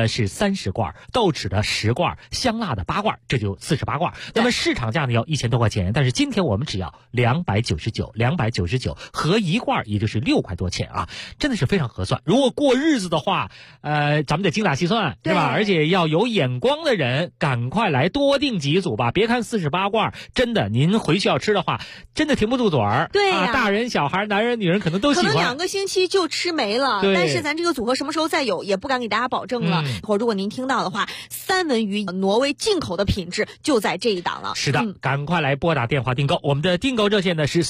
Speaker 10: 呢是30罐，豆豉的10罐，香辣的8罐，这就48罐。那么市场价呢要1000多块钱，但是今天我们只要299，合1罐也就是6块多钱啊，真的是非常合算。如果过日子的话，咱们得精打细算，是吧？而且要有眼光的人，赶快来多订几组吧。别看48罐，真的您回去要吃的话，真的停不住嘴儿。
Speaker 12: 对呀，
Speaker 10: 大人小孩、男人女人可能都喜欢。
Speaker 12: 可能2个星期就吃没了。但是咱这个组合什么时候再有，也不敢给大家保证了。或如果您听到的话，三文鱼挪威进口的品质就在这一档了。
Speaker 10: 是的，赶快来拨打电话订购。我们的订购热线呢是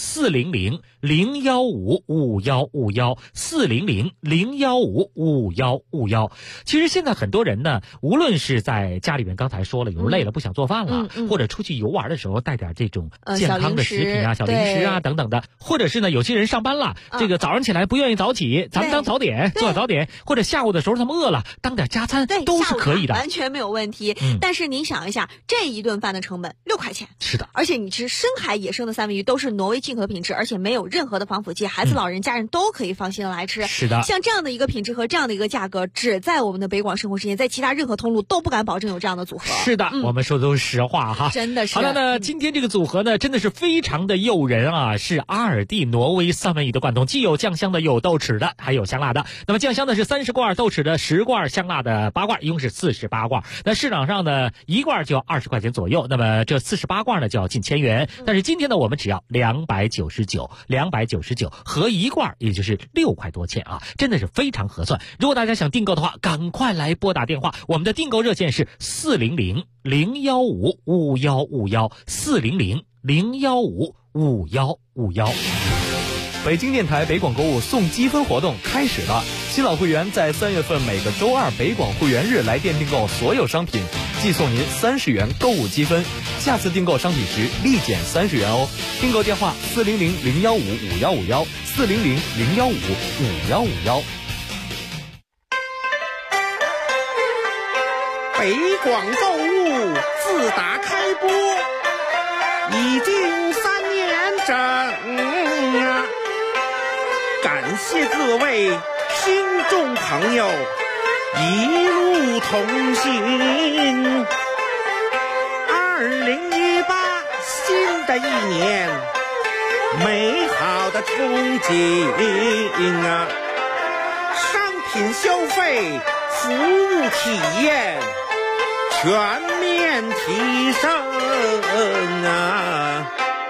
Speaker 10: 400-015-5151，400-015-5151。其实现在很多人呢，无论是在家里面，刚才说了，有人累了不想做饭了，或者出去游玩的时候带点这种健康的食品啊、小零食啊等等的，或者是呢，有些人上班了，这个早上起来不愿意早起，咱们当早点，做早点，或者下午的时候他们饿了，当点加餐，都是可以的，
Speaker 12: 完全没有问题。但是您想一下，这一顿饭的成本6块钱，
Speaker 10: 是的，
Speaker 12: 而且你吃深海野生的三文鱼都是挪威进口的品质，而且没有任何的防腐剂，孩子、老人、家人都可以放心的来吃。
Speaker 10: 是的，
Speaker 12: 像这样的一个品质和这样的一个价格，只在我们的北广生活时间，在其他任何通路都不敢保证有这样的组合。
Speaker 10: 是的，我们说的都是实话哈，
Speaker 12: 真的是。
Speaker 10: 好了呢，今天这个组合呢，真的是非常的诱人啊，是阿尔蒂挪威三文鱼的贯通，既有酱香的，有豆豉的，还有香辣的。那么酱香的是30罐，豆豉的10罐，香辣的8罐，一共是48罐。那市场上呢，1罐就要20块钱左右，那么这48罐呢就要近1000元。但是今天呢，我们只要299，合1罐也就是6块多钱啊，真的是非常合算。如果大家想订购的话，赶快来拨打电话，我们的订购热线是400-015-5151，400-015-5151。
Speaker 8: 北京电台北广购物送积分活动开始了，新老会员在3月份每个周2北广会员日来电订购所有商品，寄送您30元购物积分，下次订购商品时立减30元哦。订购电话400-015-5151，400-015-5151。
Speaker 9: 北广购物自打开播已经3年整啊，感谢各位听众朋友一路同行。2018新的一年，美好的憧憬啊，商品消费、服务体验全面提升啊！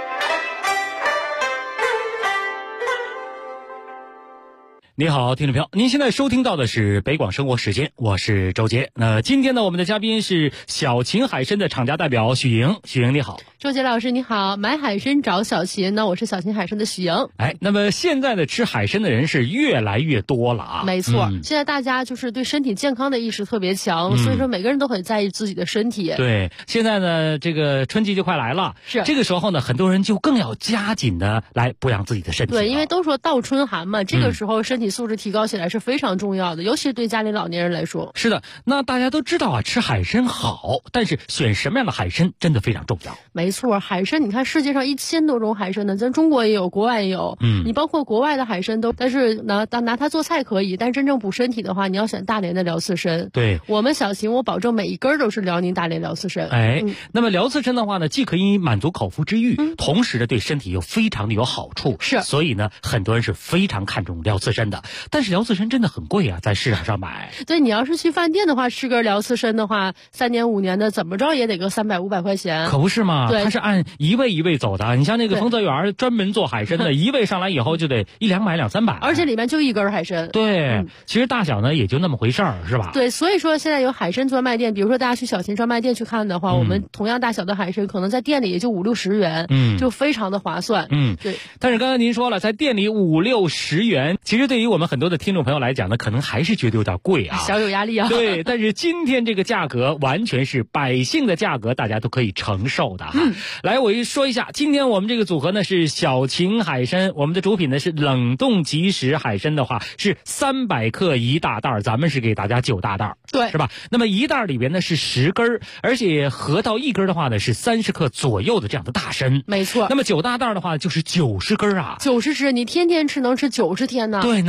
Speaker 10: 你好，听众朋友，您现在收听到的是北广生活时间，我是周杰。今天呢，我们的嘉宾是小秦海参的厂家代表许莹。许莹你好。
Speaker 13: 周杰老师你好，买海参找小秦呢，我是小秦海参的许莹。
Speaker 10: 那么现在的吃海参的人是越来越多了啊。
Speaker 13: 没错，现在大家就是对身体健康的意识特别强，所以说每个人都很在意自己的身体。
Speaker 10: 对，现在呢，这个春季就快来了，
Speaker 13: 是
Speaker 10: 这个时候呢，很多人就更要加紧的来补养自己的身体。
Speaker 13: 对，因为都说倒春寒嘛，这个时候身体素质提高起来是非常重要的，尤其是对家里老年人来说。
Speaker 10: 是的，那大家都知道啊，吃海参好，但是选什么样的海参真的非常重要。
Speaker 13: 没错，海参你看世界上1000多种海参呢，咱中国也有，国外也有。你包括国外的海参都，但是拿它做菜可以，但真正补身体的话，你要选大连的辽刺参。
Speaker 10: 对，
Speaker 13: 我们小秦我保证每一根都是辽宁大连辽刺参。
Speaker 10: 那么辽刺参的话呢，既可以满足口腹之欲，同时呢对身体又非常的有好处。
Speaker 13: 是，
Speaker 10: 所以呢很多人是非常看重辽刺参的。但是辽刺参真的很贵啊，在市场上买。
Speaker 13: 对，你要是去饭店的话，吃根辽刺参的话，3年5年的怎么着也得个300、500块钱。
Speaker 10: 可不是嘛？
Speaker 13: 对，
Speaker 10: 它是按一位一位走的。你像那个丰泽园专门做海参的，一位上来以后就得100-200、200-300，
Speaker 13: 而且里面就一根海参。
Speaker 10: 对，其实大小呢也就那么回事儿，是吧？
Speaker 13: 对，所以说现在有海参专卖店，比如说大家去小秦专卖店去看的话，我们同样大小的海参可能在店里也就50-60元，就非常的划算。对。
Speaker 10: 但是刚才您说了，在店里50-60元，其实对于我们很多的听众朋友来讲呢，可能还是觉得有点贵啊，
Speaker 13: 小有压力啊。
Speaker 10: 对，但是今天这个价格完全是百姓的价格，大家都可以承受的哈。来，我说一下，今天我们这个组合呢是小秦海参，我们的主品呢是冷冻即食海参的话是300克1大袋，咱们是给大家9大袋，
Speaker 13: 对，
Speaker 10: 是吧？那么1袋里边呢是10根，而且合到1根的话呢是30克左右的这样的大参。
Speaker 13: 没错。
Speaker 10: 那么9大袋的话就是90根啊，
Speaker 13: 90只，你天天吃能吃90天呢。
Speaker 10: 对，能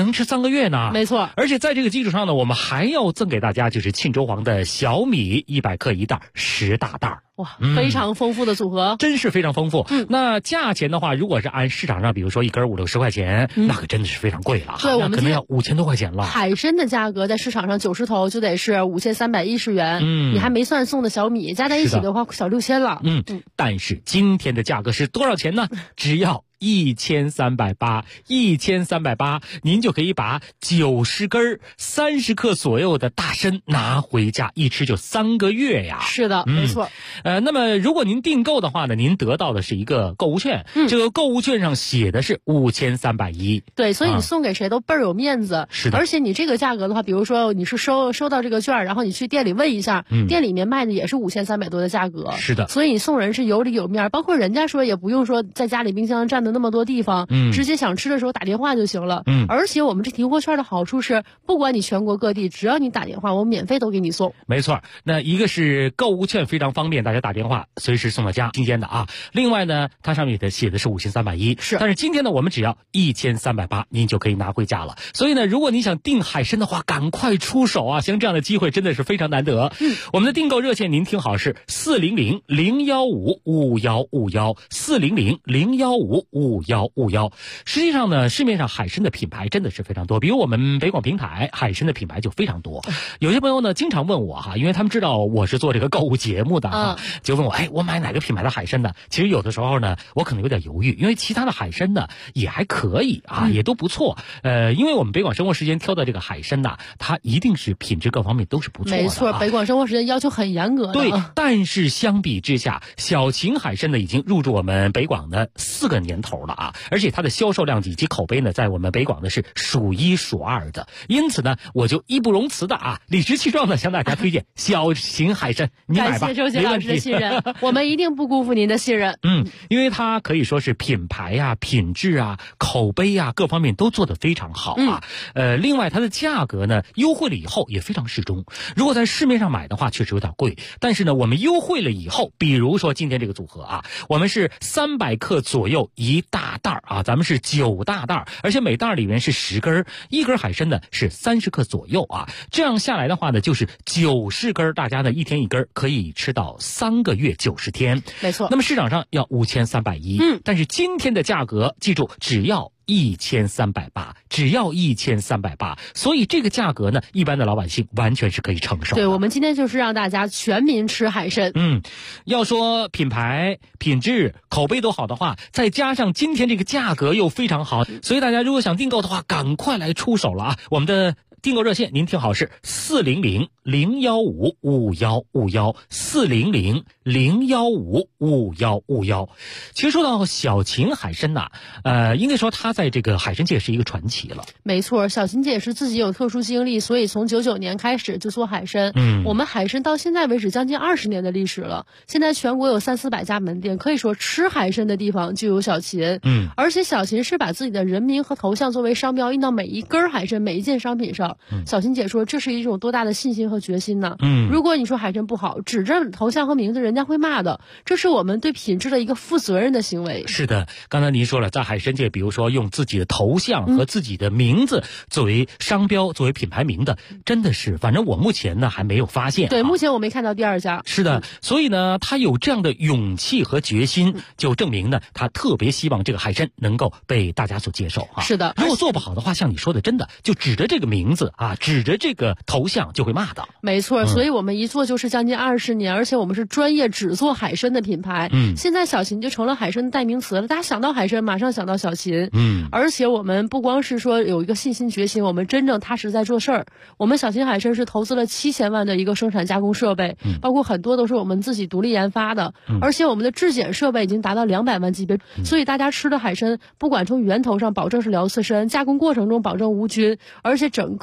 Speaker 10: 能吃3个月呢。
Speaker 13: 没错，
Speaker 10: 而且在这个基础上呢，我们还要赠给大家就是庆州黄的小米100克一袋，10大袋。
Speaker 13: 哇，非常丰富的组合，
Speaker 10: 真是非常丰富。那价钱的话，如果是按市场上，比如说一根50、60块钱，那可真的是非常贵了。
Speaker 13: 对，我们
Speaker 10: 可能要5000多块钱了。
Speaker 13: 海参的价格在市场上90头就得是5310元，你还没算送的小米，加在一起的话小6000了。
Speaker 10: 但是今天的价格是多少钱呢？只要1380，1380，您就可以把90根30克左右的大参拿回家，一吃就3个月呀。
Speaker 13: 是的，没错。
Speaker 10: 那么如果您订购的话呢，您得到的是一个购物券，这个购物券上写的是5310。
Speaker 13: 对，所以你送给谁都倍儿有面子。
Speaker 10: 是的。
Speaker 13: 而且你这个价格的话，比如说你是收到这个券，然后你去店里问一下，店里面卖的也是5300多的价格。
Speaker 10: 是的。
Speaker 13: 所以你送人是有理有面，包括人家说也不用说在家里冰箱占的那么多地方，直接想吃的时候打电话就行了。而且我们这提货券的好处是，不管你全国各地，只要你打电话，我们免费都给你送。
Speaker 10: 没错，那一个是购物券非常方便，大家打电话随时送到家，新鲜的啊。另外呢，它上面写的是5310，
Speaker 13: 是。
Speaker 10: 但是今天呢，我们只要1380，您就可以拿回家了。所以呢，如果你想订海参的话，赶快出手啊！像这样的机会真的是非常难得。我们的订购热线您听好是400-015-5151，400-015-5151。实际上呢，市面上海参的品牌真的是非常多，比如我们北广平台海参的品牌就非常多。有些朋友呢经常问我哈，因为他们知道我是做这个购物节目的就问我，我买哪个品牌的海参呢？其实有的时候呢，我可能有点犹豫，因为其他的海参呢也还可以啊，也都不错。因为我们北广生活时间挑的这个海参呢，它一定是品质各方面都是不错的。
Speaker 13: 没错，北广生活时间要求很严格的。
Speaker 10: 对，但是相比之下，小秦海参呢已经入驻我们北广的4个年头了啊，而且它的销售量以及口碑呢，在我们北广呢是数1数2的。因此呢，我就义不容辞的理直气壮的向大家推荐小秦海参，你买吧。
Speaker 13: 感谢周杰老师的信任，我们一定不辜负您的信任。
Speaker 10: 因为它可以说是品牌啊、品质啊、口碑啊各方面都做得非常好啊。另外它的价格呢优惠了以后也非常适中。如果在市面上买的话，确实有点贵，但是呢，我们优惠了以后，比如说今天这个组合啊，我们是300克左右一大袋啊，咱们是9大袋，而且每袋里面是10根，一根海参呢是30克左右啊。这样下来的话呢，就是90根，大家呢一天一根，可以吃到3个月90天。
Speaker 13: 没错。
Speaker 10: 那么市场上要5310，但是今天的价格记住只要1380，只要1380，所以这个价格呢，一般的老百姓完全是可以承受的。
Speaker 13: 对，我们今天就是让大家全民吃海参。
Speaker 10: 要说品牌、品质、口碑都好的话，再加上今天这个价格又非常好，所以大家如果想订购的话，赶快来出手了啊！我们的订购热线您听好是400-015-5151，400-015-5151。其实说到小秦海参呐，应该说它在这个海参界是一个传奇了。
Speaker 13: 没错，小秦姐是自己有特殊经历，所以从99年开始就做海参。我们海参到现在为止将近20年的历史了，现在全国有300-400家门店，可以说吃海参的地方就有小秦。而且小秦是把自己的人名和头像作为商标印到每一根海参、每一件商品上。小秦姐说这是一种多大的信心和决心呢？如果你说海参不好，指着头像和名字，人家会骂的。这是我们对品质的一个负责任的行为。
Speaker 10: 是的，刚才您说了，在海参界，比如说用自己的头像和自己的名字作为商标、作为品牌名的，真的是，反正我目前呢还没有发现。
Speaker 13: 对，目前我没看到第二家。
Speaker 10: 是的，所以呢，他有这样的勇气和决心，就证明呢，他特别希望这个海参能够被大家所接受啊。
Speaker 13: 是的，
Speaker 10: 如果做不好的话，像你说的，真的就指着这个名字啊，指着这个头像就会骂的。
Speaker 13: 没错，所以我们一做就是将近20年，而且我们是专业只做海参的品牌。现在小秦就成了海参的代名词了，大家想到海参马上想到小秦。而且我们不光是说有一个信心决心，我们真正踏实在做事儿。我们小秦海参是投资了7000万的一个生产加工设备，包括很多都是我们自己独立研发的，而且我们的质检设备已经达到200万级别，所以大家吃的海参不管从源头上保证是辽刺参，加工过程中保证无菌，而且整个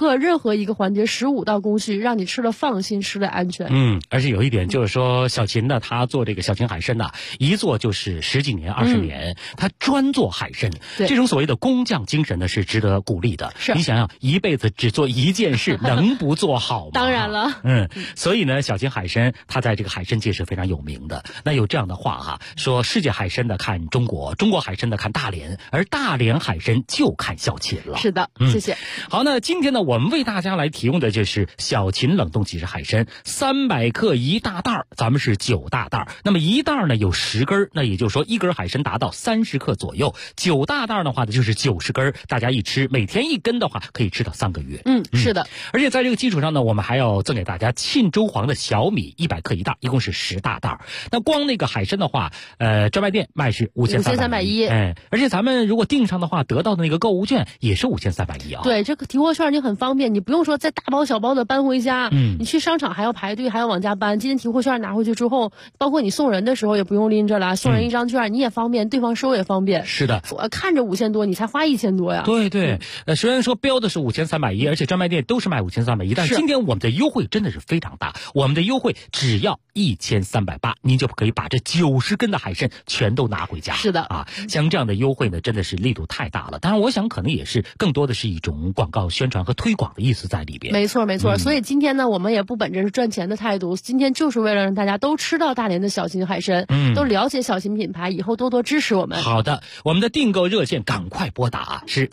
Speaker 13: 刻任何一个环节15道工序，让你吃了放心，吃了安全。
Speaker 10: 而且有一点就是说，小秦呢，他做这个小秦海参呢，一做就是10几年、20年，他专做海参，这种所谓的工匠精神呢是值得鼓励的。你想想，一辈子只做一件事，能不做好吗？
Speaker 13: 当然了，
Speaker 10: 所以呢，小秦海参他在这个海参界是非常有名的。那有这样的话哈，说世界海参的看中国，中国海参的看大连，而大连海参就看小秦了。
Speaker 13: 是的，谢谢。
Speaker 10: 好，那今天呢，我们为大家来提供的就是小秦冷冻即食海参，300克1大袋，咱们是9大袋。那么1袋呢有10根，那也就是说1根海参达到30克左右，9大袋的话呢就是90根，大家一吃，每天1根的话可以吃到3个月。
Speaker 13: 是的。
Speaker 10: 而且在这个基础上呢，我们还要赠给大家沁州黄的小米100克1袋，一共是10大袋。那光那个海参的话，专卖店卖是5310，而且咱们如果订上的话，得到的那个购物券也是5310啊。
Speaker 13: 对，这个提货券你很方便，你不用说再大包小包的搬回家，你去商场还要排队，还要往家搬。今天提货券拿回去之后，包括你送人的时候也不用拎着了，送人一张券你也方便，对方收也方便。
Speaker 10: 是的，
Speaker 13: 看着5000多，你才花1000多呀。
Speaker 10: 对，虽然说标的是5310，而且专卖店都是卖5310，但是今天我们的优惠真的是非常大，我们的优惠只要1380，您就可以把这90根的海参全都拿回家。
Speaker 13: 是的
Speaker 10: 啊，像这样的优惠呢，真的是力度太大了。当然，我想可能也是更多的是一种广告宣传和推广的意思在里边。
Speaker 13: 没错，所以今天呢，我们也不本着是赚钱的态度，今天就是为了让大家都吃到大连的小秦海参，都了解小秦品牌，以后多多支持我们。
Speaker 10: 好的，我们的订购热线赶快拨打是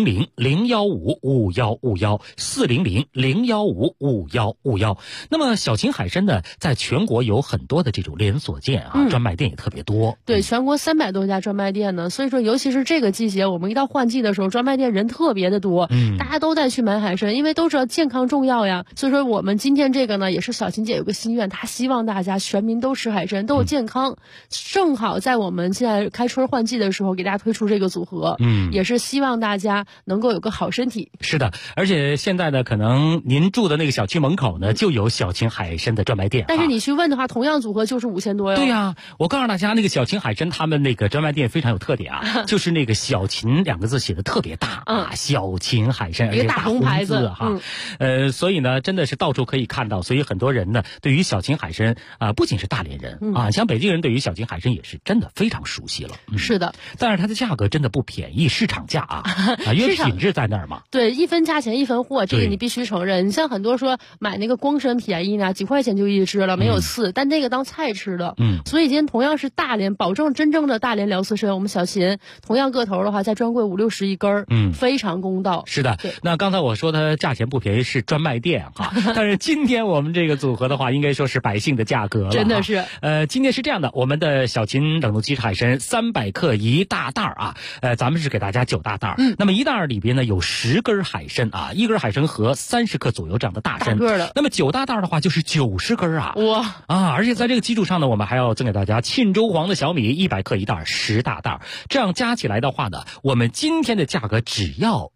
Speaker 10: 400-015-5151，400-015-5151。那么小秦海参呢，在全国有很多的这种连锁店啊，专卖店也特别多。
Speaker 13: 对，全国300多家专卖店呢，所以说尤其是这个季节，我们一到换季的时候，专卖店人特别的多，大家都在去买海参，因为都知道健康重要呀。所以说我们今天这个呢，也是小秦姐有个心愿，她希望大家全民都吃海参，都有健康。正好在我们现在开春换季的时候，给大家推出这个组合，也是希望大家能够有个好身体。
Speaker 10: 是的，而且现在呢，可能您住的那个小区门口呢，就有小秦海参的专卖店。
Speaker 13: 但是你去问的话，同样组合就是5000多哟。
Speaker 10: 对呀，我告诉大家，那个小秦海参他们那个专卖店非常有特点啊，就是那个小秦2个字写的特别大啊，小秦海参，而且大红牌子哈。所以呢，真的是到处可以看到，所以很多人呢，对于小秦海参不仅是大连人啊，像北京人对于小秦海参也是真的非常熟悉了。
Speaker 13: 是的，
Speaker 10: 但是它的价格真的不便宜，市场价啊，因为品质在那儿嘛。
Speaker 13: 对，一分价钱一分货，这个你必须承认。你像很多说买那个光参便宜呢，几块钱就一只了，没有刺，但那个当菜吃的。所以今天同样是大连，保证真正的大连辽刺参，我们小秦同样个头的话，在专柜50-60一根，非常公道。
Speaker 10: 是的，那刚才我说它价钱不便宜是专卖店哈，但是今天我们这个组合的话，应该说是百姓的价格了。
Speaker 13: 真的是。
Speaker 10: 今天是这样的，我们的小秦冷冻即食海参300克1大袋啊，咱们是给大家9大袋。那么1袋里边呢有10根海参啊，1根海参和30克左右这样的大参。
Speaker 13: 大个的。
Speaker 10: 那么9大袋的话就是90根啊。
Speaker 13: 哇
Speaker 10: 啊！而且在这个基础上呢，我们还要赠给大家沁州黄的小米100克1袋，10大袋。这样加起来的话呢，我们今天的价格只要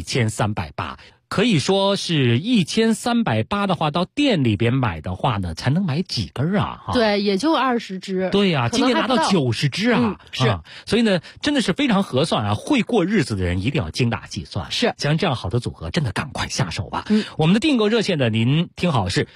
Speaker 10: 1380。可以说是1380的话，到店里边买的话呢，才能买几根啊？
Speaker 13: 对，也就20只。
Speaker 10: 对呀，今天拿到90只啊！
Speaker 13: 是，
Speaker 10: 所以呢，真的是非常合算啊！会过日子的人一定要精打细算。
Speaker 13: 是，
Speaker 10: 像这样好的组合，真的赶快下手吧。我们的订购热线呢，您听好是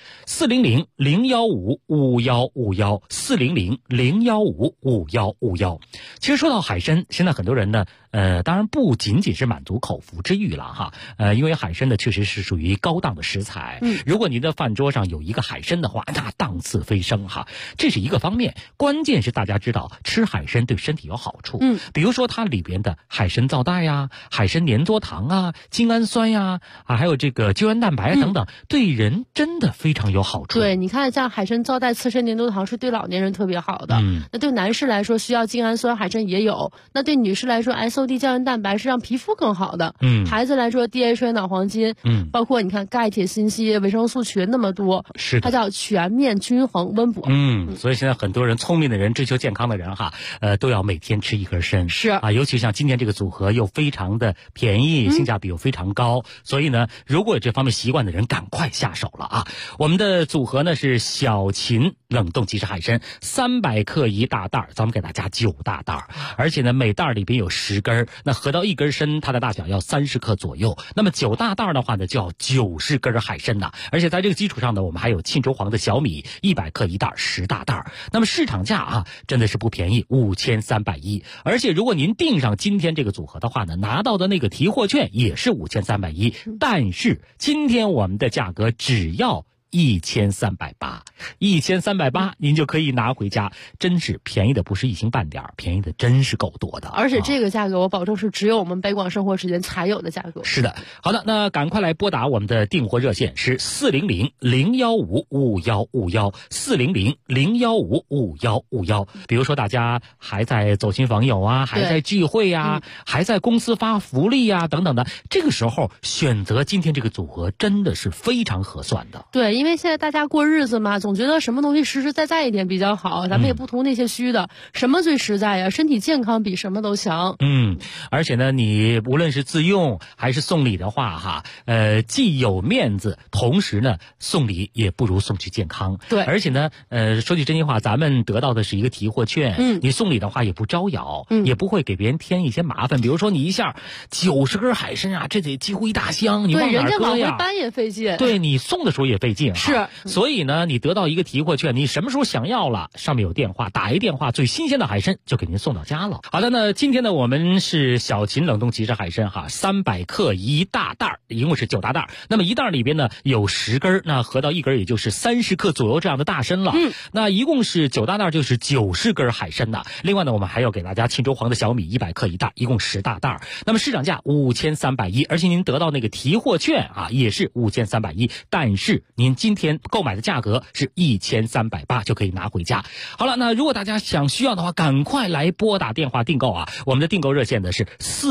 Speaker 10: 400-015-5151，400-015-5151。其实说到海参，现在很多人呢，当然不仅仅是满足口腹之欲了哈，因为海参呢确实是属于高档的食材。如果您的饭桌上有一个海参的话，那档次飞升哈，这是一个方面。关键是大家知道吃海参对身体有好处，比如说它里边的海参皂带呀、海参粘多糖啊、精氨酸呀还有这个胶原蛋白等等，对人真的非常有好处。
Speaker 13: 对，你看像海参皂带、刺参粘多糖是对老年人特别好的。那对男士来说需要精氨酸，海参也有；那对女士来说 SOD 胶原蛋白是让皮肤更好的。孩子来说 DHA 脑黄金，包括你看钙、铁、锌、硒、维生素群那么多，
Speaker 10: 是
Speaker 13: 它叫全面均衡温补。
Speaker 10: 所以现在很多人聪明的人、追求健康的人哈，都要每天吃一根参。
Speaker 13: 是
Speaker 10: 啊，尤其像今天这个组合又非常的便宜，性价比又非常高，所以呢，如果有这方面习惯的人，赶快下手了啊！我们的组合呢是小秦冷冻即食海参300克1大袋，咱们给大家9大袋，而且呢每袋里边有10根，那合到1根参，它的大小要30 30克左右。那么9大袋的话呢，就要90根海参呐。而且在这个基础上呢，我们还有沁州黄的小米100克一袋，10大袋。那么市场价啊，真的是不便宜，5310。而且如果您订上今天这个组合的话呢，拿到的那个提货券也是5310。但是今天我们的价格只要1380，1380您就可以拿回家，真是便宜的不是一星半点，便宜的真是够多的。
Speaker 13: 而且这个价格我保证是只有我们北广生活时间才有的价格。
Speaker 10: 是的，好的，那赶快来拨打我们的订货热线是400-015-5151，400-015-5151。比如说大家还在走亲访友啊，还在聚会啊，还在公司发福利啊等等的，这个时候选择今天这个组合真的是非常合算的。
Speaker 13: 对，因为现在大家过日子嘛，总觉得什么东西实实在在一点比较好，咱们也不图那些虚的，什么最实在呀？身体健康比什么都强。
Speaker 10: 而且呢，你无论是自用还是送礼的话哈，既有面子，同时呢送礼也不如送去健康。
Speaker 13: 对，
Speaker 10: 而且呢，说句真心话，咱们得到的是一个提货券，你送礼的话也不招摇，也不会给别人添一些麻烦。比如说你一下90根海参啊，这得几乎一大箱，你往哪搁呀？
Speaker 13: 对，人家往回搬也费劲。
Speaker 10: 对，你送的时候也费劲。
Speaker 13: 是，
Speaker 10: 所以呢，你得到一个提货券，你什么时候想要了，上面有电话，打一电话，最新鲜的海参就给您送到家了。好的，那今天呢，我们是小秦冷冻即食海参哈，300克一大袋，一共是9大袋。那么一袋里边呢有10根，那合到一根也就是30克左右这样的大参了。那一共是9大袋，就是90根海参的。另外呢，我们还要给大家沁州黄的小米100克一袋，一共10大袋。那么市场价5310，而且您得到那个提货券啊，也是5310，但是您今天购买的价格是1380，就可以拿回家。好了，那如果大家需要的话，赶快来拨打电话订购啊！我们的订购热线呢是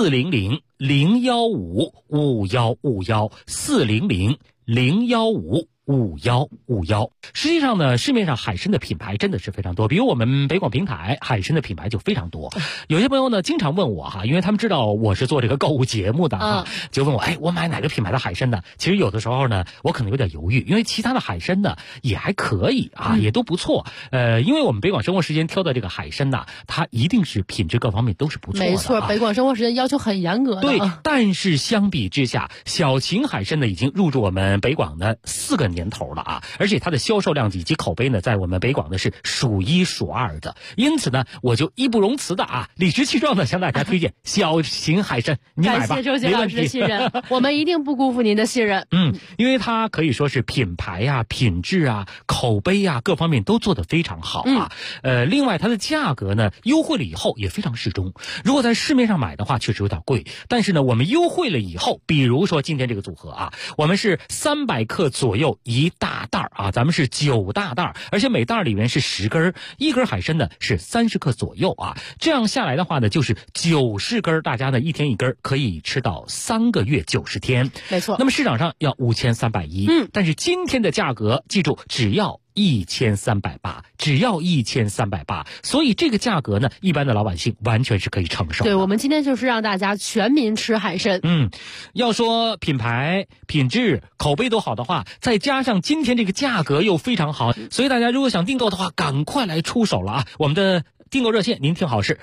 Speaker 10: 400-015-5151，400-015-5151。实际上呢，市面上海参的品牌真的是非常多，比如我们北广平台海参的品牌就非常多。有些朋友呢经常问我哈，因为他们知道我是做这个购物节目的哈，就问我我买哪个品牌的海参呢？其实有的时候呢，我可能有点犹豫，因为其他的海参呢也还可以啊，也都不错。因为我们北广生活时间挑的这个海参呢，它一定是品质各方面都是不错的。
Speaker 13: 没错，北广生活时间要求很严格的。
Speaker 10: 对，但是相比之下，小秦海参呢已经入驻我们北广的4个年头了啊，而且它的销售量以及口碑呢，在我们北广呢是数1数2的。因此呢，我就义不容辞的啊，理直气壮的向大家推荐小秦海参，你买吧。
Speaker 13: 感谢周杰老师的信任，我们一定不辜负您的信任。
Speaker 10: 因为它可以说是品牌啊、品质啊、口碑啊各方面都做得非常好啊。另外它的价格呢优惠了以后也非常适中。如果在市面上买的话，确实有点贵，但是呢，我们优惠了以后，比如说今天这个组合啊，我们是300克左右一大袋啊，咱们是9大袋，而且每袋里面是10根，一根海参呢是30克左右啊。这样下来的话呢，就是90根，大家呢一天一根，可以吃到3个月90天。
Speaker 13: 没错。
Speaker 10: 那么市场上要5310，但是今天的价格记住只要1380，只要1380，所以这个价格呢，一般的老百姓完全是可以承受的。
Speaker 13: 对，我们今天就是让大家全民吃海参。
Speaker 10: 要说品牌、品质、口碑都好的话，再加上今天这个价格又非常好，所以大家如果想订购的话，赶快来出手了啊！我们的订购热线您听好是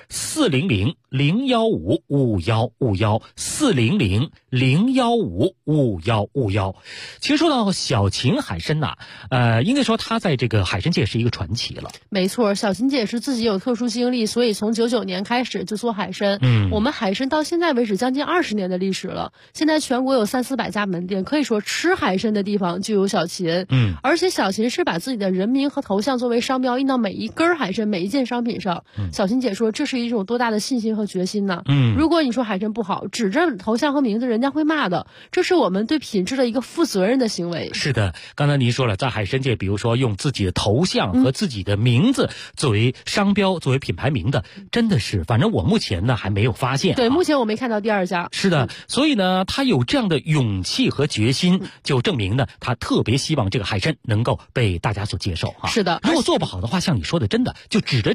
Speaker 10: 400-015-5151，400-015-5151。其实说到小秦海参呐，应该说它在这个海参界是一个传奇了。
Speaker 13: 没错，小秦姐是自己有特殊经历，所以从99年开始就做海参。我们海参到现在为止将近20年的历史了，现在全国有300-400家门店，可以说吃海参的地方就有小秦。而且小秦是把自己的人名和头像作为商标印到每一根海参、每一件商品上。小秦姐说，这是一种多大的信心和决心呢？如果你说海参不好，指着头像和名字，人家会骂的。这是我们对品质的一个负责任的行为。
Speaker 10: 是的，刚才您说了，在海参界，比如说用自己的头像和自己的名字作为商标、作为品牌名的，真的是，反正我目前呢还没有发现。
Speaker 13: 对，目前我没看到第2家。
Speaker 10: 是的，所以呢，他有这样的勇气和决心，就证明呢，他特别希望这个海参能够被大家所接受哈。
Speaker 13: 是的，
Speaker 10: 如果做不好的话，像你说的，真的就指着这个名字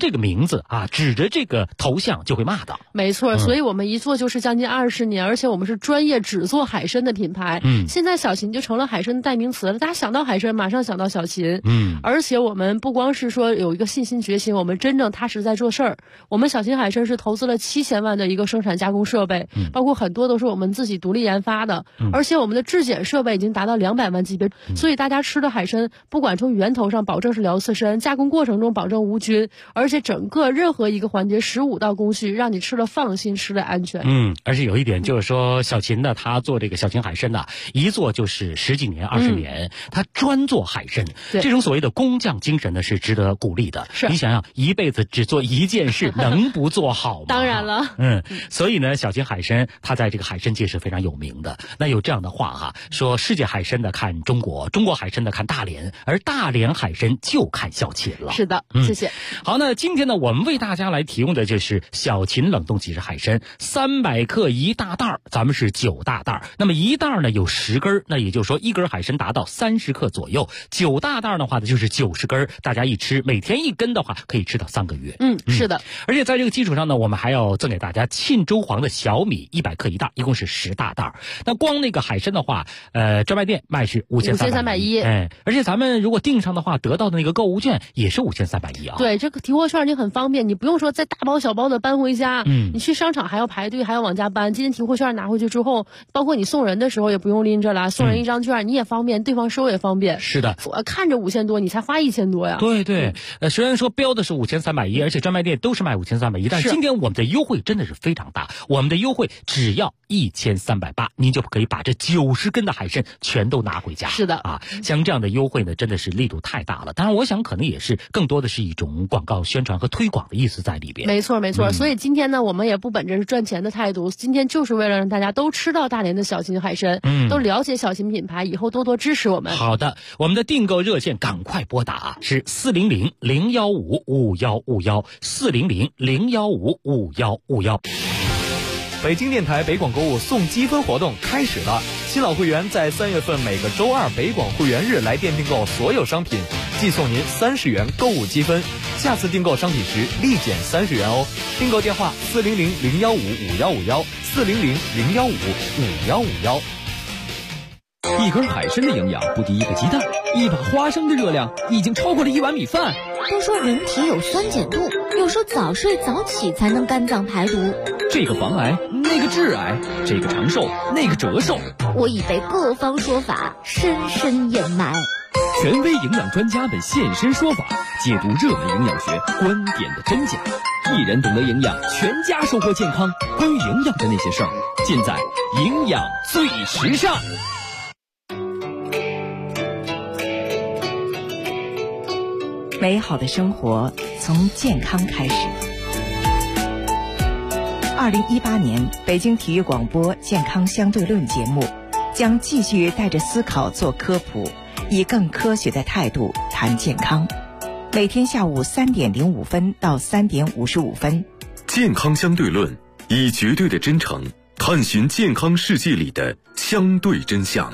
Speaker 10: 字啊，指着这个头像就会骂到。
Speaker 13: 没错，所以我们一做就是将近20年，而且我们是专业只做海参的品牌。现在小秦就成了海参的代名词了，大家想到海参马上想到小秦。而且我们不光是说有一个信心决心，我们真正踏实在做事儿。我们小秦海参是投资了7000万的一个生产加工设备，包括很多都是我们自己独立研发的，而且我们的质检设备已经达到200万级别，所以大家吃的海参不管从源头上保证是辽刺参，加工过程中保证无菌，而且整个任何一个环节15道工序让你吃了放心，吃了安全。
Speaker 10: 而且有一点就是说，小秦呢，他做这个小秦海参呢，一做就是10几年、20年，他专做海参，这种所谓的工匠精神呢是值得鼓励的。你想想，一辈子只做一件事，能不做好吗？
Speaker 13: 当然了。
Speaker 10: 所以呢，小秦海参他在这个海参界是非常有名的。那有这样的话哈，说世界海参的看中国，中国海参的看大连，而大连海参就看小秦了。
Speaker 13: 是的，谢谢。
Speaker 10: 好，那今天呢，我们为大家来提供的就是小秦冷冻即食海参，300克1大袋，咱们是9大袋。那么1袋呢有10根，那也就是说1根海参达到30克左右。9大袋的话呢就是90根，大家一吃，每天1根的话可以吃到3个月。
Speaker 13: 是的。
Speaker 10: 而且在这个基础上呢，我们还要赠给大家沁州黄的小米100克1袋，一共是10大袋。那光那个海参的话，专卖店卖是5310，而且咱们如果订上的话，得到的那个购物券也是5310啊。
Speaker 13: 对，这个提货券你很方便，你不用说再大包小包的搬回家，你去商场还要排队，还要往家搬。今天提货券拿回去之后，包括你送人的时候也不用拎着了，送人一张券你也方便，对方收也方便。
Speaker 10: 是的，
Speaker 13: 我看着5000多，你才花1000多呀。
Speaker 10: 对，虽然说标的是5310，而且专卖店都是卖5310，但是今天我们的优惠真的是非常大，我们的优惠只要1380，您就可以把这90根的海参全都拿回家。
Speaker 13: 是的
Speaker 10: 啊，像这样的优惠呢，真的是力度太大了。当然，我想可能也是更多的是一种广告宣传和推广的意思在里边。
Speaker 13: 没错，所以今天呢，我们也不本着是赚钱的态度，今天就是为了让大家都吃到大连的小秦海参，都了解小秦品牌，以后多多支持我们。
Speaker 10: 好的，我们的订购热线赶快拨打是400-015-5151，400-015-5151。
Speaker 8: 北京电台北广购物送积分活动开始了，新老会员在3月份每个周二北广会员日来店订购所有商品，即送您30元购物积分，下次订购商品时立减30元哦。订购电话400-015-5151，400-015-5151。
Speaker 14: 一根海参的营养不敌一个鸡蛋，一把花生的热量已经超过了1碗米饭。
Speaker 15: 都说人体有酸碱度，有时候早睡早起才能肝脏排毒。
Speaker 14: 这个防癌，那个致癌，这个长寿，那个折寿。
Speaker 15: 我已被各方说法深深掩埋。
Speaker 14: 权威营养专家们现身说法，解读热门营养学观点的真假。一人懂得营养，全家收获健康。关于营养的那些事儿，尽在营养最时尚。
Speaker 16: 美好的生活从健康开始。2018年北京体育广播健康相对论节目将继续带着思考做科普，以更科学的态度谈健康。每天下午3点05分到3点55分。
Speaker 1: 健康相对论，以绝对的真诚探寻健康世界里的相对真相。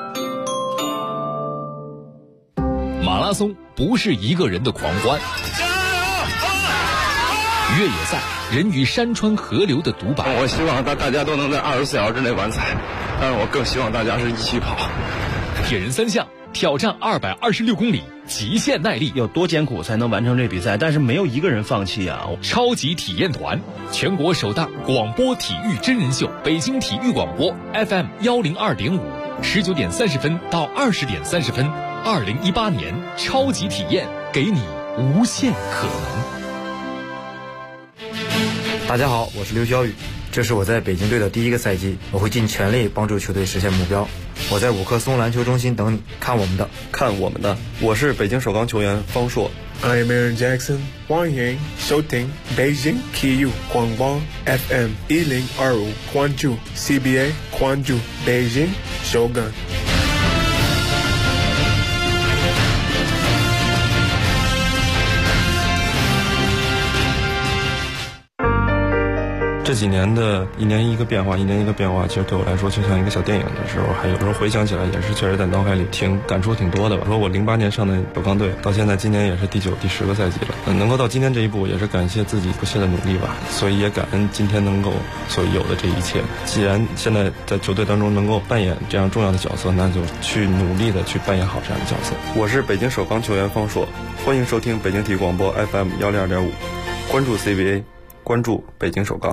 Speaker 14: 马拉松不是一个人的狂欢，越野赛人与山川河流的独白。
Speaker 17: 我希望大家都能在24小时之内完赛，但是我更希望大家是一起跑。
Speaker 14: 铁人3项挑战226公里，极限耐力，
Speaker 18: 有多艰苦才能完成这比赛？但是没有一个人放弃啊！
Speaker 14: 超级体验团，全国首档广播体育真人秀，北京体育广播 FM 102.5，19点30分到20点30分。2018年超级体验，给你无限可能。
Speaker 19: 大家好，我是刘晓宇，这是我在北京队的第1个赛季，我会尽全力帮助球队实现目标。我在5棵松篮球中心等你，看我们的。
Speaker 17: 我是北京首钢球员方硕。
Speaker 20: I'm Aaron Jackson， 欢迎收听北京体育广播 FM 1025，关注 CBA， 关注北京首钢。
Speaker 17: 这几年的一年一个变化，其实对我来说就像一个小电影的时候，还有时候回想起来也是确实在脑海里感触挺多的吧。说我08年上的首钢队，到现在今年也是第9、第10个赛季了，能够到今天这一步，也是感谢自己不懈的努力吧。所以也感恩今天能够所有的这一切。既然现在在球队当中能够扮演这样重要的角色，那就去努力的去扮演好这样的角色。我是北京首钢球员方硕，欢迎收听北京体育广播 FM 102.5，关注 CBA， 关注北京首钢。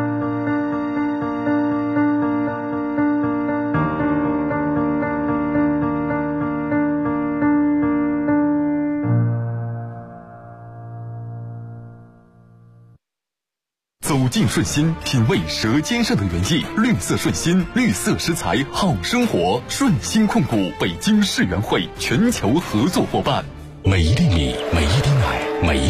Speaker 5: 走进顺心，品味舌尖上的原意。绿色顺心，绿色食材好生活。顺心控股北京世园会全球合作伙伴。
Speaker 1: 每一粒米，每一滴奶，每一